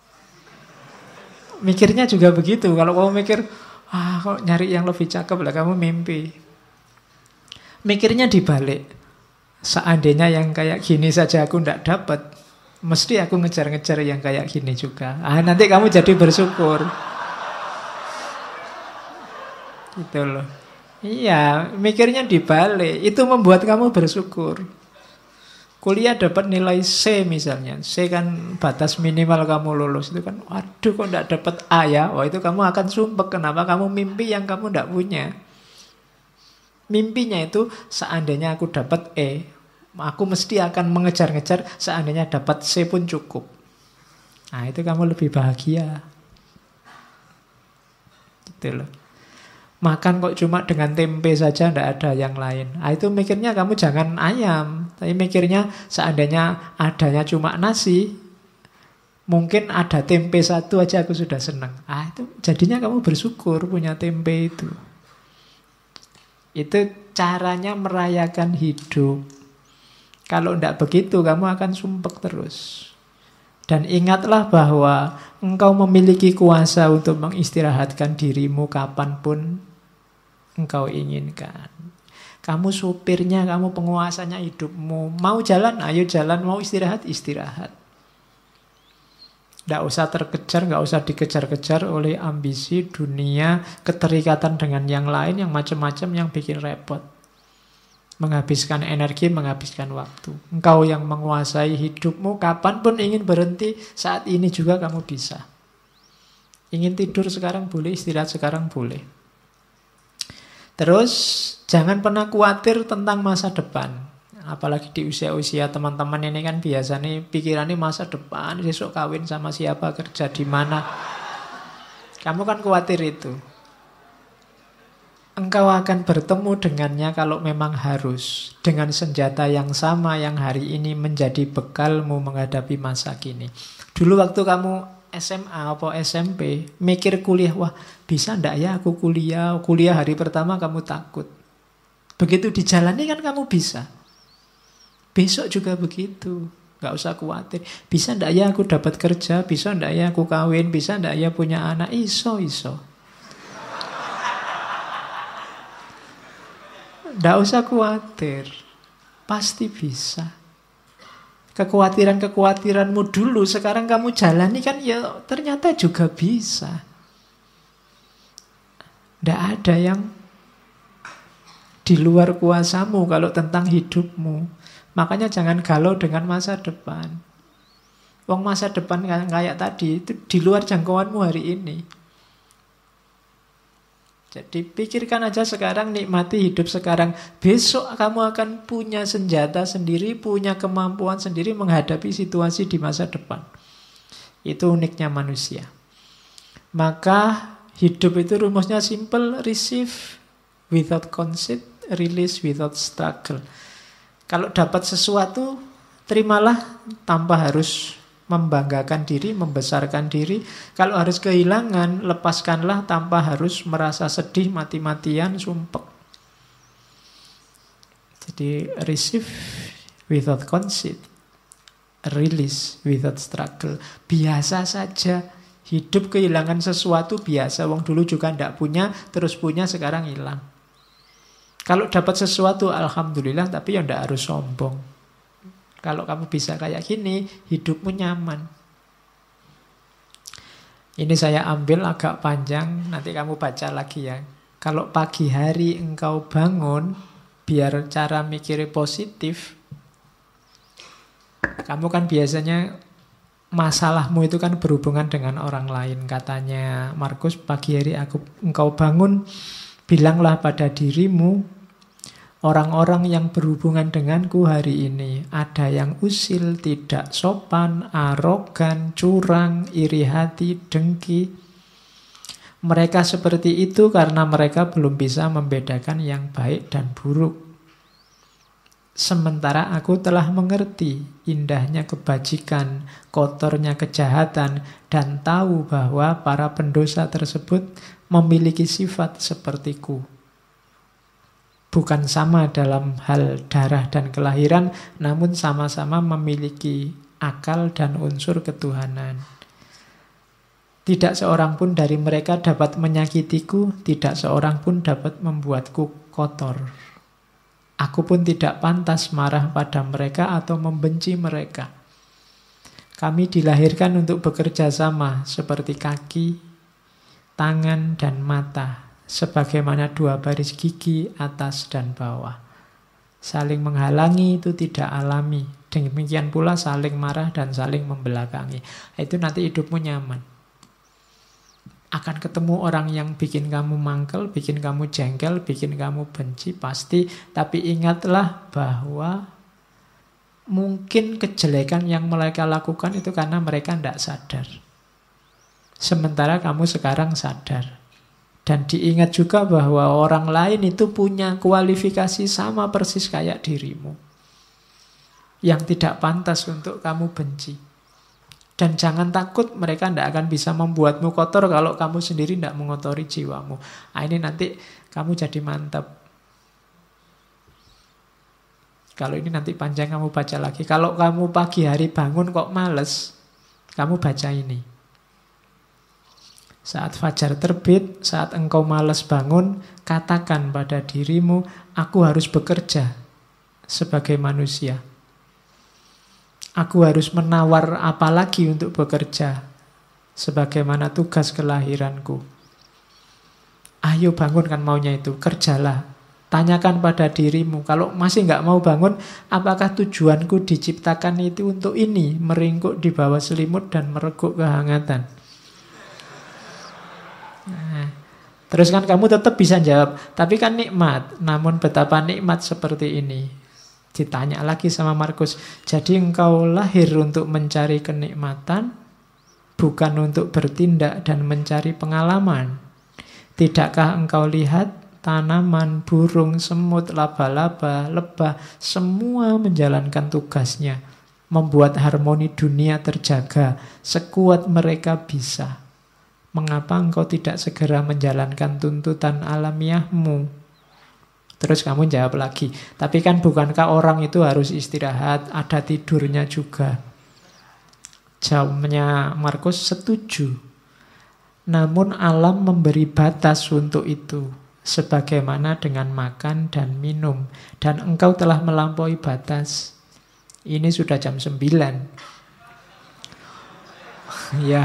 Mikirnya juga begitu. Kalau kamu mikir, kok nyari yang lebih cakep lah, kamu mimpi. Mikirnya dibalik. Seandainya yang kayak gini saja aku ndak dapat, mesti aku ngejar-ngejar yang kayak gini juga. Nanti kamu jadi bersyukur. Gitu loh. Iya, mikirnya dibalik. Itu membuat kamu bersyukur. Kuliah dapat nilai C misalnya. C kan batas minimal kamu lulus. Itu kan, waduh kok enggak dapat A ya. Wah, itu kamu akan sumpek. Kenapa? Kamu mimpi yang kamu enggak punya. Mimpinya itu seandainya aku dapat E, aku mesti akan mengejar-ngejar, seandainya dapat C pun cukup. Nah, itu kamu lebih bahagia. Gitu loh. Makan kok cuma dengan tempe saja, tidak ada yang lain. Nah, itu mikirnya kamu jangan ayam. Tapi mikirnya seandainya adanya cuma nasi, Mungkin ada tempe satu aja aku sudah senang. Itu jadinya kamu bersyukur punya tempe itu. Itu caranya merayakan hidup. Kalau tidak begitu kamu akan sumpek terus. Dan ingatlah bahwa engkau memiliki kuasa untuk mengistirahatkan dirimu kapanpun engkau inginkan. Kamu supirnya, kamu penguasanya hidupmu. Mau jalan, ayo jalan. Mau istirahat, istirahat. Tidak usah terkejar, nggak usah dikejar-kejar oleh ambisi dunia, keterikatan dengan yang lain, yang macam-macam yang bikin repot. Menghabiskan energi, menghabiskan waktu. Engkau yang menguasai hidupmu, kapanpun ingin berhenti, saat ini juga kamu bisa. Ingin tidur sekarang boleh, istirahat sekarang boleh. Terus, jangan pernah khawatir tentang masa depan. Apalagi di usia-usia teman-teman ini kan biasanya pikirannya masa depan, besok kawin sama siapa, kerja di mana. Kamu kan khawatir itu. Engkau akan bertemu dengannya kalau memang harus. Dengan senjata yang sama yang hari ini menjadi bekalmu menghadapi masa kini. Dulu waktu kamu SMA atau SMP, mikir kuliah, wah bisa ndak ya aku kuliah? Kuliah hari pertama kamu takut. Begitu dijalani kan kamu bisa. Besok juga begitu, gak usah khawatir. Bisa ndak ya aku dapat kerja, bisa ndak ya aku kawin, bisa ndak ya punya anak, iso. Ndak usah khawatir, pasti bisa. Kekhawatiranmu dulu, sekarang kamu jalani kan ya ternyata juga bisa. Ndak ada yang di luar kuasamu kalau tentang hidupmu. Makanya jangan galau dengan masa depan. Wong masa depan kayak tadi itu di luar jangkauanmu hari ini. Jadi pikirkan aja sekarang, nikmati hidup sekarang. Besok kamu akan punya senjata sendiri, punya kemampuan sendiri menghadapi situasi di masa depan. Itu uniknya manusia. Maka hidup itu rumusnya simple, receive without conceit, release without struggle. Kalau dapat sesuatu, terimalah tanpa harus membanggakan diri, membesarkan diri. Kalau harus kehilangan, lepaskanlah tanpa harus merasa sedih, mati-matian, sumpek. Jadi receive without conceit, release without struggle. Biasa saja. Hidup kehilangan sesuatu biasa. Wong dulu juga tidak punya, terus punya, sekarang hilang. Kalau dapat sesuatu, alhamdulillah, tapi ya tidak harus sombong. Kalau kamu bisa kayak gini, hidupmu nyaman. Ini saya ambil agak panjang, nanti kamu baca lagi ya. Kalau pagi hari engkau bangun, biar cara mikirnya positif, kamu kan biasanya masalahmu itu kan berhubungan dengan orang lain. Katanya Markus, pagi hari engkau bangun, bilanglah pada dirimu, orang-orang yang berhubungan denganku hari ini, ada yang usil, tidak sopan, arogan, curang, iri hati, dengki. Mereka seperti itu karena mereka belum bisa membedakan yang baik dan buruk. Sementara aku telah mengerti indahnya kebajikan, kotornya kejahatan, dan tahu bahwa para pendosa tersebut memiliki sifat sepertiku. Bukan sama dalam hal darah dan kelahiran, namun sama-sama memiliki akal dan unsur ketuhanan. Tidak seorang pun dari mereka dapat menyakitiku, tidak seorang pun dapat membuatku kotor. Aku pun tidak pantas marah pada mereka atau membenci mereka. Kami dilahirkan untuk bekerja sama seperti kaki, tangan, dan mata, sebagaimana dua baris gigi atas dan bawah. Saling menghalangi itu tidak alami. Demikian pula saling marah dan saling membelakangi. Itu nanti hidupmu nyaman. Akan ketemu orang yang bikin kamu mangkel, bikin kamu jengkel, bikin kamu benci, pasti. Tapi ingatlah bahwa mungkin kejelekan yang mereka lakukan itu karena mereka tidak sadar. Sementara kamu sekarang sadar. Dan diingat juga bahwa orang lain itu punya kualifikasi sama persis kayak dirimu, yang tidak pantas untuk kamu benci. Dan jangan takut, mereka tidak akan bisa membuatmu kotor kalau kamu sendiri tidak mengotori jiwamu. Nah, ini nanti kamu jadi mantap. Kalau ini nanti panjang kamu baca lagi. Kalau kamu pagi hari bangun kok males, kamu baca ini. Saat fajar terbit, saat engkau malas bangun, katakan pada dirimu, aku harus bekerja sebagai manusia. Aku harus menawar apa lagi untuk bekerja, sebagaimana tugas kelahiranku. Ayo bangun, kan maunya itu, kerjalah. Tanyakan pada dirimu, kalau masih nggak mau bangun, apakah tujuanku diciptakan itu untuk ini, meringkuk di bawah selimut dan mereguk kehangatan. Nah, terus kan kamu tetap bisa jawab, tapi kan nikmat, namun betapa nikmat seperti ini. Ditanya lagi sama Markus, jadi engkau lahir untuk mencari kenikmatan, bukan untuk bertindak dan mencari pengalaman. Tidakkah engkau lihat tanaman, burung, semut, laba-laba, lebah, semua menjalankan tugasnya, membuat harmoni dunia terjaga sekuat mereka bisa. Mengapa engkau tidak segera menjalankan tuntutan alamiahmu? Terus kamu jawab lagi, tapi kan bukankah orang itu harus istirahat, ada tidurnya juga? Jawabnya Markus, setuju. Namun alam memberi batas untuk itu, sebagaimana dengan makan dan minum. Dan engkau telah melampaui batas. Ini sudah jam 9. Ya.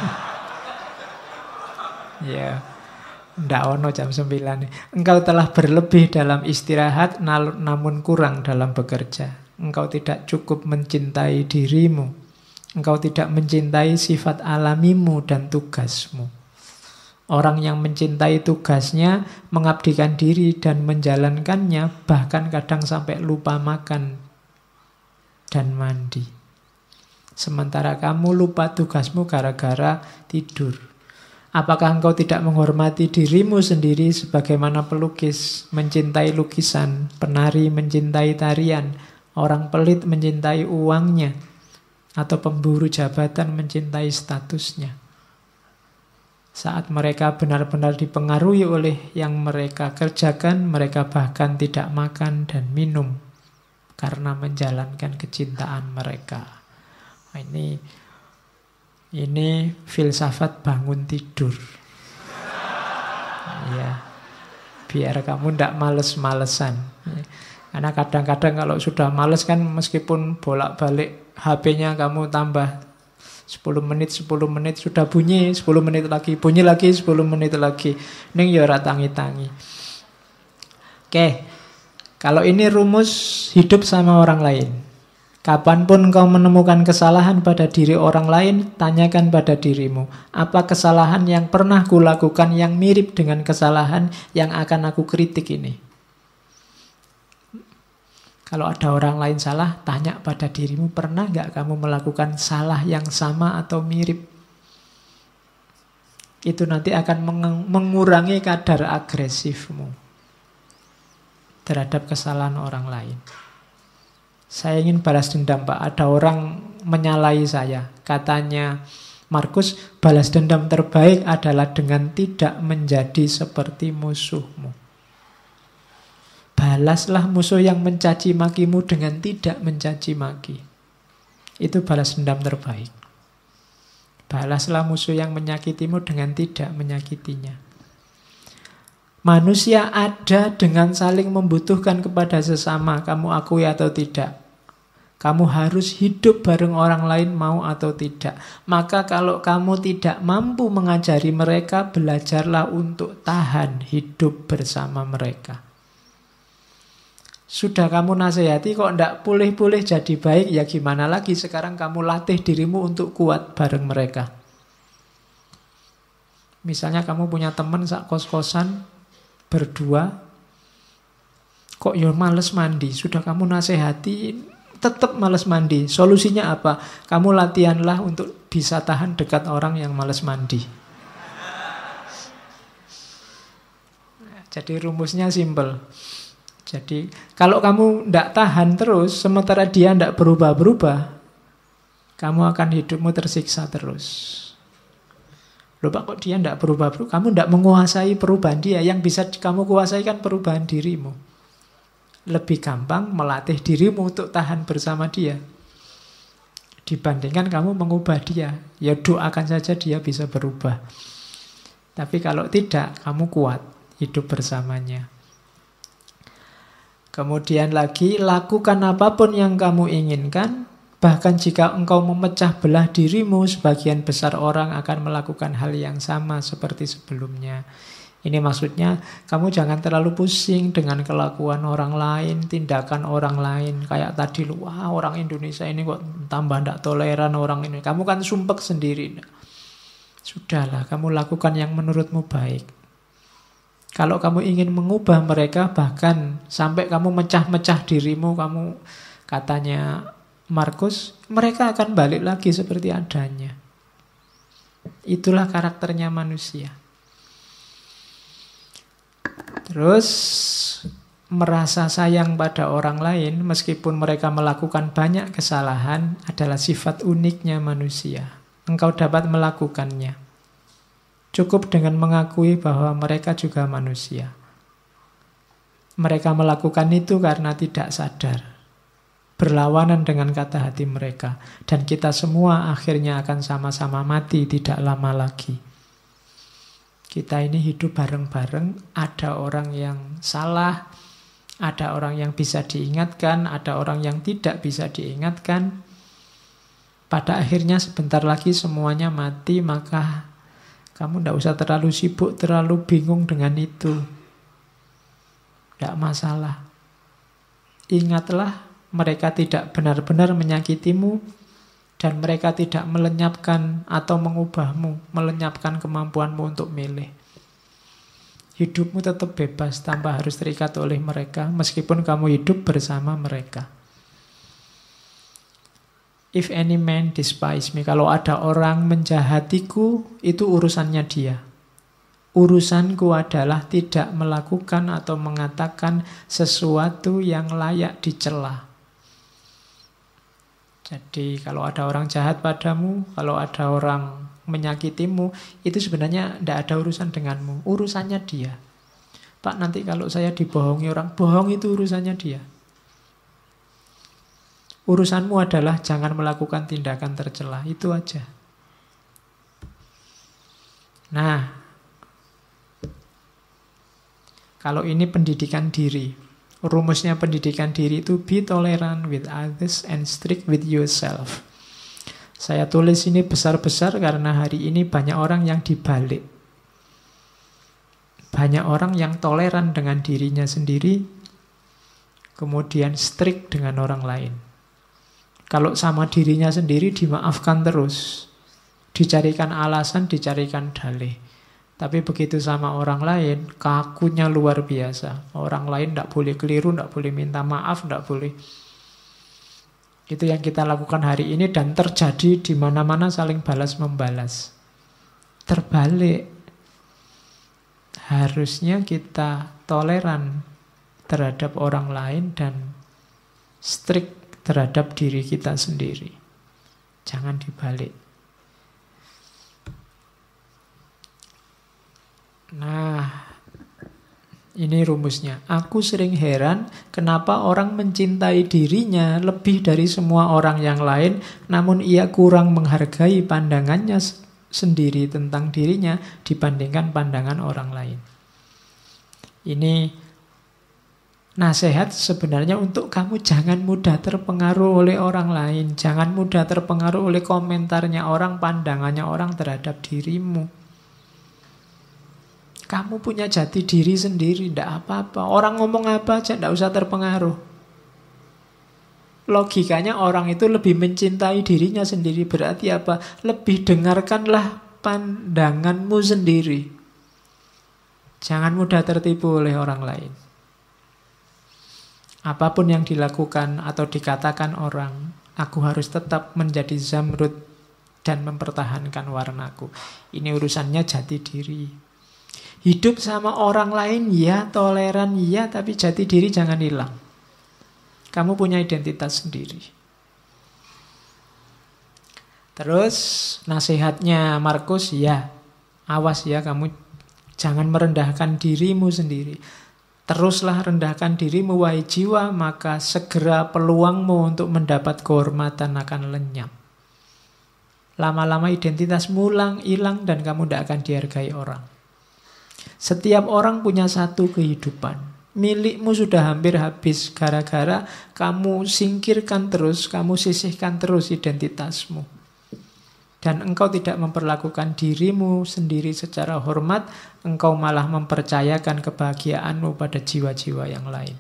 Ya. Ndak ono jam 9. Engkau telah berlebih dalam istirahat, namun kurang dalam bekerja. Engkau tidak cukup mencintai dirimu. Engkau tidak mencintai sifat alamimu dan tugasmu. Orang yang mencintai tugasnya, mengabdikan diri dan menjalankannya, bahkan kadang sampai lupa makan dan mandi. Sementara kamu lupa tugasmu gara-gara tidur. Apakah engkau tidak menghormati dirimu sendiri sebagaimana pelukis mencintai lukisan, penari mencintai tarian, orang pelit mencintai uangnya, atau pemburu jabatan mencintai statusnya? Saat mereka benar-benar dipengaruhi oleh yang mereka kerjakan, mereka bahkan tidak makan dan minum karena menjalankan kecintaan mereka. Nah, ini filsafat bangun tidur. Ya, biar kamu tidak males-malesan. Karena kadang-kadang kalau sudah males kan, meskipun bolak-balik HP-nya kamu tambah 10 menit, sudah bunyi 10 menit lagi, bunyi lagi 10 menit lagi. Ning ya ora tangi-tangi. Oke, kalau ini rumus hidup sama orang lain. Kapanpun kau menemukan kesalahan pada diri orang lain, tanyakan pada dirimu, apa kesalahan yang pernah kulakukan yang mirip dengan kesalahan yang akan aku kritik ini? Kalau ada orang lain salah, tanya pada dirimu, pernah nggak kamu melakukan salah yang sama atau mirip? Itu nanti akan mengurangi kadar agresifmu terhadap kesalahan orang lain. Saya ingin balas dendam, Pak. Ada orang menyalahi saya. Katanya Markus, balas dendam terbaik adalah dengan tidak menjadi seperti musuhmu. Balaslah musuh yang mencaci makimu dengan tidak mencaci maki. Itu balas dendam terbaik. Balaslah musuh yang menyakitimu dengan tidak menyakitinya. Manusia ada dengan saling membutuhkan kepada sesama, kamu akui atau tidak. Kamu harus hidup bareng orang lain, mau atau tidak. Maka kalau kamu tidak mampu mengajari mereka, belajarlah untuk tahan hidup bersama mereka. Sudah kamu nasihati kok tidak pulih-pulih jadi baik, ya gimana lagi? Sekarang kamu latih dirimu untuk kuat bareng mereka. Misalnya kamu punya teman sak kos-kosan, berdua, kok ya males mandi. Sudah kamu nasihati, tetap males mandi. Solusinya apa? Kamu latihanlah untuk bisa tahan dekat orang yang males mandi. Jadi rumusnya simple. Jadi kalau kamu tidak tahan terus, sementara dia tidak berubah-berubah, kamu akan hidupmu tersiksa terus. Loh Pak, kok dia tidak berubah? Kamu tidak menguasai perubahan dia. Yang bisa kamu kuasai kan perubahan dirimu. Lebih gampang melatih dirimu untuk tahan bersama dia dibandingkan kamu mengubah dia. Ya doakan saja dia bisa berubah. Tapi kalau tidak, kamu kuat hidup bersamanya. Kemudian lagi, lakukan apapun yang kamu inginkan. Bahkan jika engkau memecah belah dirimu, sebagian besar orang akan melakukan hal yang sama seperti sebelumnya. Ini maksudnya, kamu jangan terlalu pusing dengan kelakuan orang lain, tindakan orang lain. Kayak tadi, wah orang Indonesia ini kok tambah tidak toleran orang ini. Kamu kan sumpek sendiri. Sudahlah, kamu lakukan yang menurutmu baik. Kalau kamu ingin mengubah mereka, bahkan sampai kamu mecah-mecah dirimu, kamu katanya Markus, mereka akan balik lagi seperti adanya. Itulah karakternya manusia. Terus merasa sayang pada orang lain meskipun mereka melakukan banyak kesalahan adalah sifat uniknya manusia. Engkau dapat melakukannya. Cukup dengan mengakui bahwa mereka juga manusia. Mereka melakukan itu karena tidak sadar. Berlawanan dengan kata hati mereka. Dan kita semua akhirnya akan sama-sama mati tidak lama lagi. Kita ini hidup bareng-bareng. Ada orang yang salah, ada orang yang bisa diingatkan, ada orang yang tidak bisa diingatkan. Pada akhirnya sebentar lagi semuanya mati, maka kamu tidak usah terlalu sibuk, terlalu bingung dengan itu. Tidak masalah. Ingatlah, mereka tidak benar-benar menyakitimu dan mereka tidak melenyapkan atau mengubahmu, melenyapkan kemampuanmu untuk milih. Hidupmu tetap bebas tanpa harus terikat oleh mereka meskipun kamu hidup bersama mereka. If any man despise me, kalau ada orang menjahatiku, itu urusannya dia. Urusanku adalah tidak melakukan atau mengatakan sesuatu yang layak dicela. Jadi kalau ada orang jahat padamu, kalau ada orang menyakitimu, itu sebenarnya tidak ada urusan denganmu. Urusannya dia. Pak, nanti kalau saya dibohongi orang, bohong itu urusannya dia. Urusanmu adalah jangan melakukan tindakan tercela. Itu aja. Nah, kalau ini pendidikan diri. Rumusnya pendidikan diri itu be tolerant with others and strict with yourself. Saya tulis ini besar-besar karena hari ini banyak orang yang dibalik. Banyak orang yang toleran dengan dirinya sendiri, kemudian strict dengan orang lain. Kalau sama dirinya sendiri dimaafkan terus, dicarikan alasan, dicarikan dalih. Tapi begitu sama orang lain, kakunya luar biasa. Orang lain tidak boleh keliru, tidak boleh minta maaf, tidak boleh. Itu yang kita lakukan hari ini dan terjadi di mana-mana saling balas-membalas. Terbalik. Harusnya kita toleran terhadap orang lain dan strict terhadap diri kita sendiri. Jangan dibalik. Nah, ini rumusnya. Aku sering heran kenapa orang mencintai dirinya lebih dari semua orang yang lain, namun ia kurang menghargai pandangannya sendiri tentang dirinya dibandingkan pandangan orang lain. Ini nasihat sebenarnya untuk kamu jangan mudah terpengaruh oleh orang lain. Jangan mudah terpengaruh oleh komentarnya orang, pandangannya orang terhadap dirimu. Kamu punya jati diri sendiri, tidak apa-apa. Orang ngomong apa aja, tidak usah terpengaruh. Logikanya orang itu lebih mencintai dirinya sendiri. Berarti apa? Lebih dengarkanlah pandanganmu sendiri. Jangan mudah tertipu oleh orang lain. Apapun yang dilakukan atau dikatakan orang, aku harus tetap menjadi Zamrud dan mempertahankan warnaku. Ini urusannya jati diri. Hidup sama orang lain, ya, toleran, ya, tapi jati diri jangan hilang. Kamu punya identitas sendiri. Terus nasihatnya Markus, ya awas ya kamu jangan merendahkan dirimu sendiri. Teruslah rendahkan dirimu wahai jiwa, maka segera peluangmu untuk mendapat kehormatan akan lenyap. Lama-lama identitasmu hilang dan kamu tidak akan dihargai orang. Setiap orang punya satu kehidupan. Milikmu sudah hampir habis gara-gara kamu singkirkan terus, kamu sisihkan terus identitasmu. Dan engkau tidak memperlakukan dirimu sendiri secara hormat, engkau malah mempercayakan kebahagiaanmu pada jiwa-jiwa yang lain.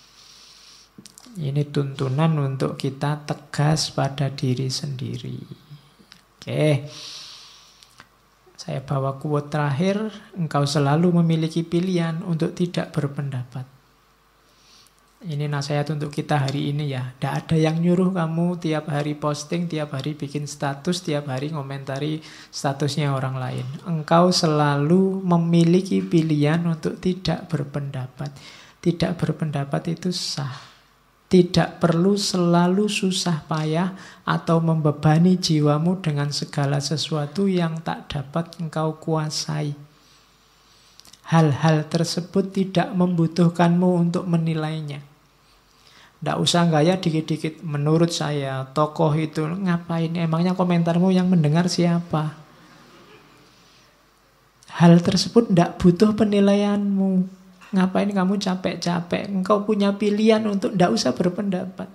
Ini tuntunan untuk kita tegas pada diri sendiri. Oke. Saya bawa quote terakhir, engkau selalu memiliki pilihan untuk tidak berpendapat. Ini nasihat untuk kita hari ini ya. Tidak ada yang nyuruh kamu tiap hari posting, tiap hari bikin status, tiap hari ngomentari statusnya orang lain. Engkau selalu memiliki pilihan untuk tidak berpendapat. Tidak berpendapat itu sah. Tidak perlu selalu susah payah atau membebani jiwamu dengan segala sesuatu yang tak dapat engkau kuasai. Hal-hal tersebut tidak membutuhkanmu untuk menilainya. Tidak usah gaya dikit-dikit. Menurut saya, tokoh itu ngapain? Emangnya komentarmu yang mendengar siapa? Hal tersebut tidak butuh penilaianmu. Ngapain kamu capek-capek? Engkau punya pilihan untuk tidak usah berpendapat.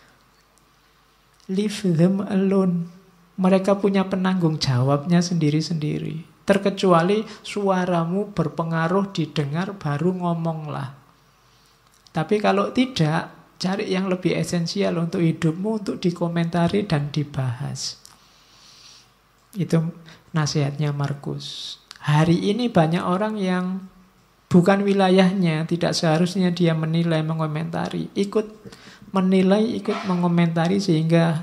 Leave them alone. Mereka punya penanggung jawabnya sendiri-sendiri. Terkecuali suaramu berpengaruh didengar, baru ngomonglah. Tapi kalau tidak, cari yang lebih esensial untuk hidupmu, untuk dikomentari dan dibahas. Itu nasihatnya Markus. Hari ini banyak orang yang bukan wilayahnya, tidak seharusnya dia menilai, mengomentari. Ikut menilai, ikut mengomentari sehingga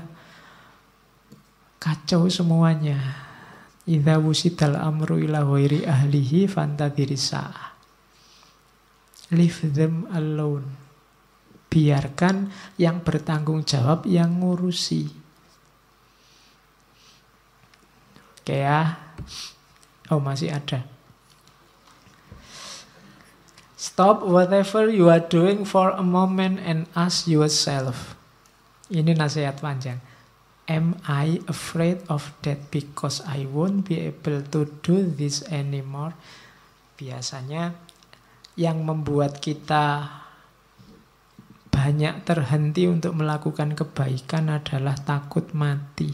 kacau semuanya. Idza wusidal amru ila ghairi ahlihi fantadhiri sa'ah. Leave them alone. Biarkan yang bertanggung jawab yang ngurusi. Oke ya. Oh, masih ada. Stop whatever you are doing for a moment and ask yourself. Ini nasihat panjang. Am I afraid of death because I won't be able to do this anymore? Biasanya yang membuat kita banyak terhenti untuk melakukan kebaikan adalah takut mati.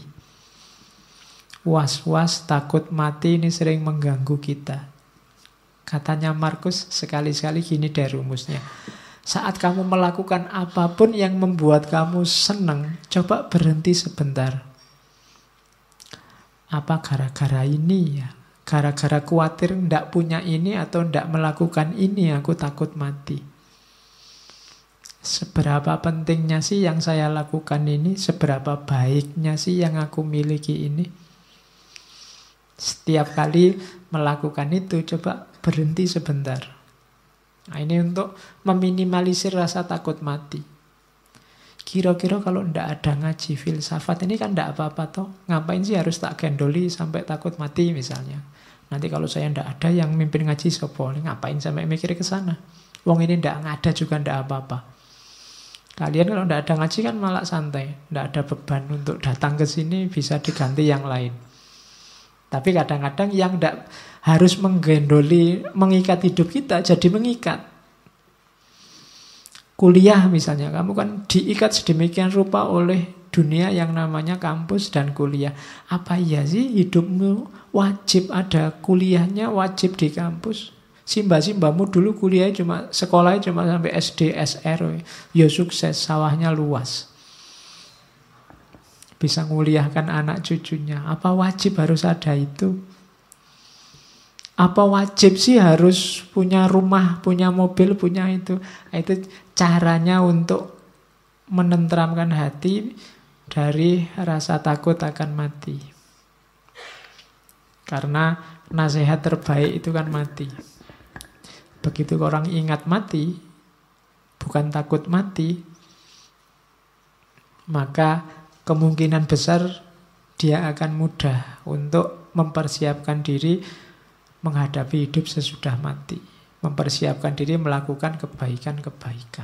Was-was, takut mati ini sering mengganggu kita. Katanya Markus, sekali-sekali gini deh rumusnya. Saat kamu melakukan apapun yang membuat kamu senang, coba berhenti sebentar. Apa gara-gara ini ya? Gara-gara khawatir ndak punya ini atau ndak melakukan ini, aku takut mati. Seberapa pentingnya sih yang saya lakukan ini? Seberapa baiknya sih yang aku miliki ini? Setiap kali melakukan itu, coba berhenti sebentar. Nah, ini untuk meminimalisir rasa takut mati. Kira-kira kalau ndak ada ngaji filsafat ini kan ndak apa-apa toh. Ngapain sih harus tak gendoli sampai takut mati misalnya. Nanti kalau saya ndak ada yang mimpin ngaji sopo, ngapain sampai mikir ke sana. Wong ini ndak ada juga ndak apa-apa. Kalian kalau ndak ada ngaji kan malah santai, ndak ada beban untuk datang ke sini, bisa diganti yang lain. Tapi kadang-kadang yang tidak harus menggendoli, mengikat hidup kita, jadi mengikat. Kuliah misalnya, kamu kan diikat sedemikian rupa oleh dunia yang namanya kampus dan kuliah. Apa iya sih hidupmu wajib ada kuliahnya, wajib di kampus? Simba-simbamu dulu kuliahnya sekolahnya cuma sampai SD, SR. Ya sukses, sawahnya luas. Bisa nguliahkan anak cucunya. Apa wajib harus ada itu? Apa wajib sih harus punya rumah, punya mobil, punya itu? Itu caranya untuk menenteramkan hati dari rasa takut akan mati. Karena nasihat terbaik itu kan mati. Begitu orang ingat mati, bukan takut mati, maka kemungkinan besar dia akan mudah untuk mempersiapkan diri menghadapi hidup sesudah mati. Mempersiapkan diri melakukan kebaikan-kebaikan.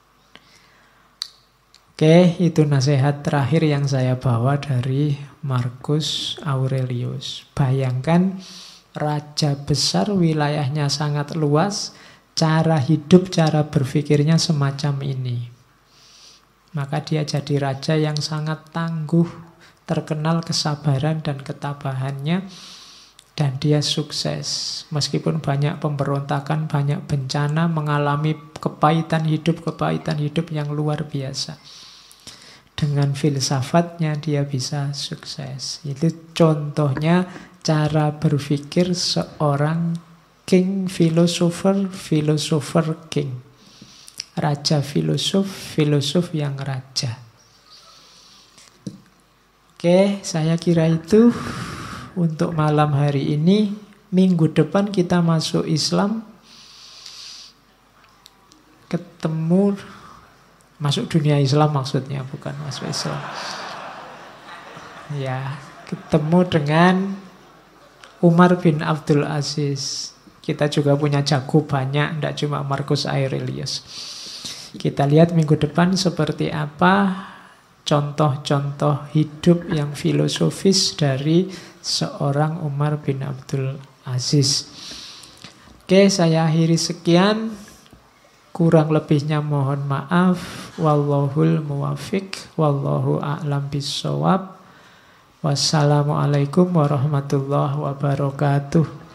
Oke, itu nasihat terakhir yang saya bawa dari Marcus Aurelius. Bayangkan raja besar, wilayahnya sangat luas, cara hidup, cara berpikirnya semacam ini. Maka dia jadi raja yang sangat tangguh, terkenal kesabaran dan ketabahannya, dan dia sukses. Meskipun banyak pemberontakan, banyak bencana, mengalami kepahitan hidup yang luar biasa. Dengan filsafatnya dia bisa sukses. Itu contohnya cara berpikir seorang king philosopher, philosopher king. Raja filosof, filosof yang raja. Oke, saya kira itu untuk malam hari ini. Minggu depan kita masuk Islam. Ketemu, masuk dunia Islam maksudnya, bukan masuk Islam. Ya, ketemu dengan Umar bin Abdul Aziz. Kita juga punya jago banyak, tidak cuma Marcus Aurelius. Kita lihat minggu depan seperti apa contoh-contoh hidup yang filosofis dari seorang Umar bin Abdul Aziz. Oke, saya akhiri sekian. Kurang lebihnya mohon maaf. Wallahul muwafiq. Wallahu a'lam bissawab. Wassalamualaikum warahmatullahi wabarakatuh.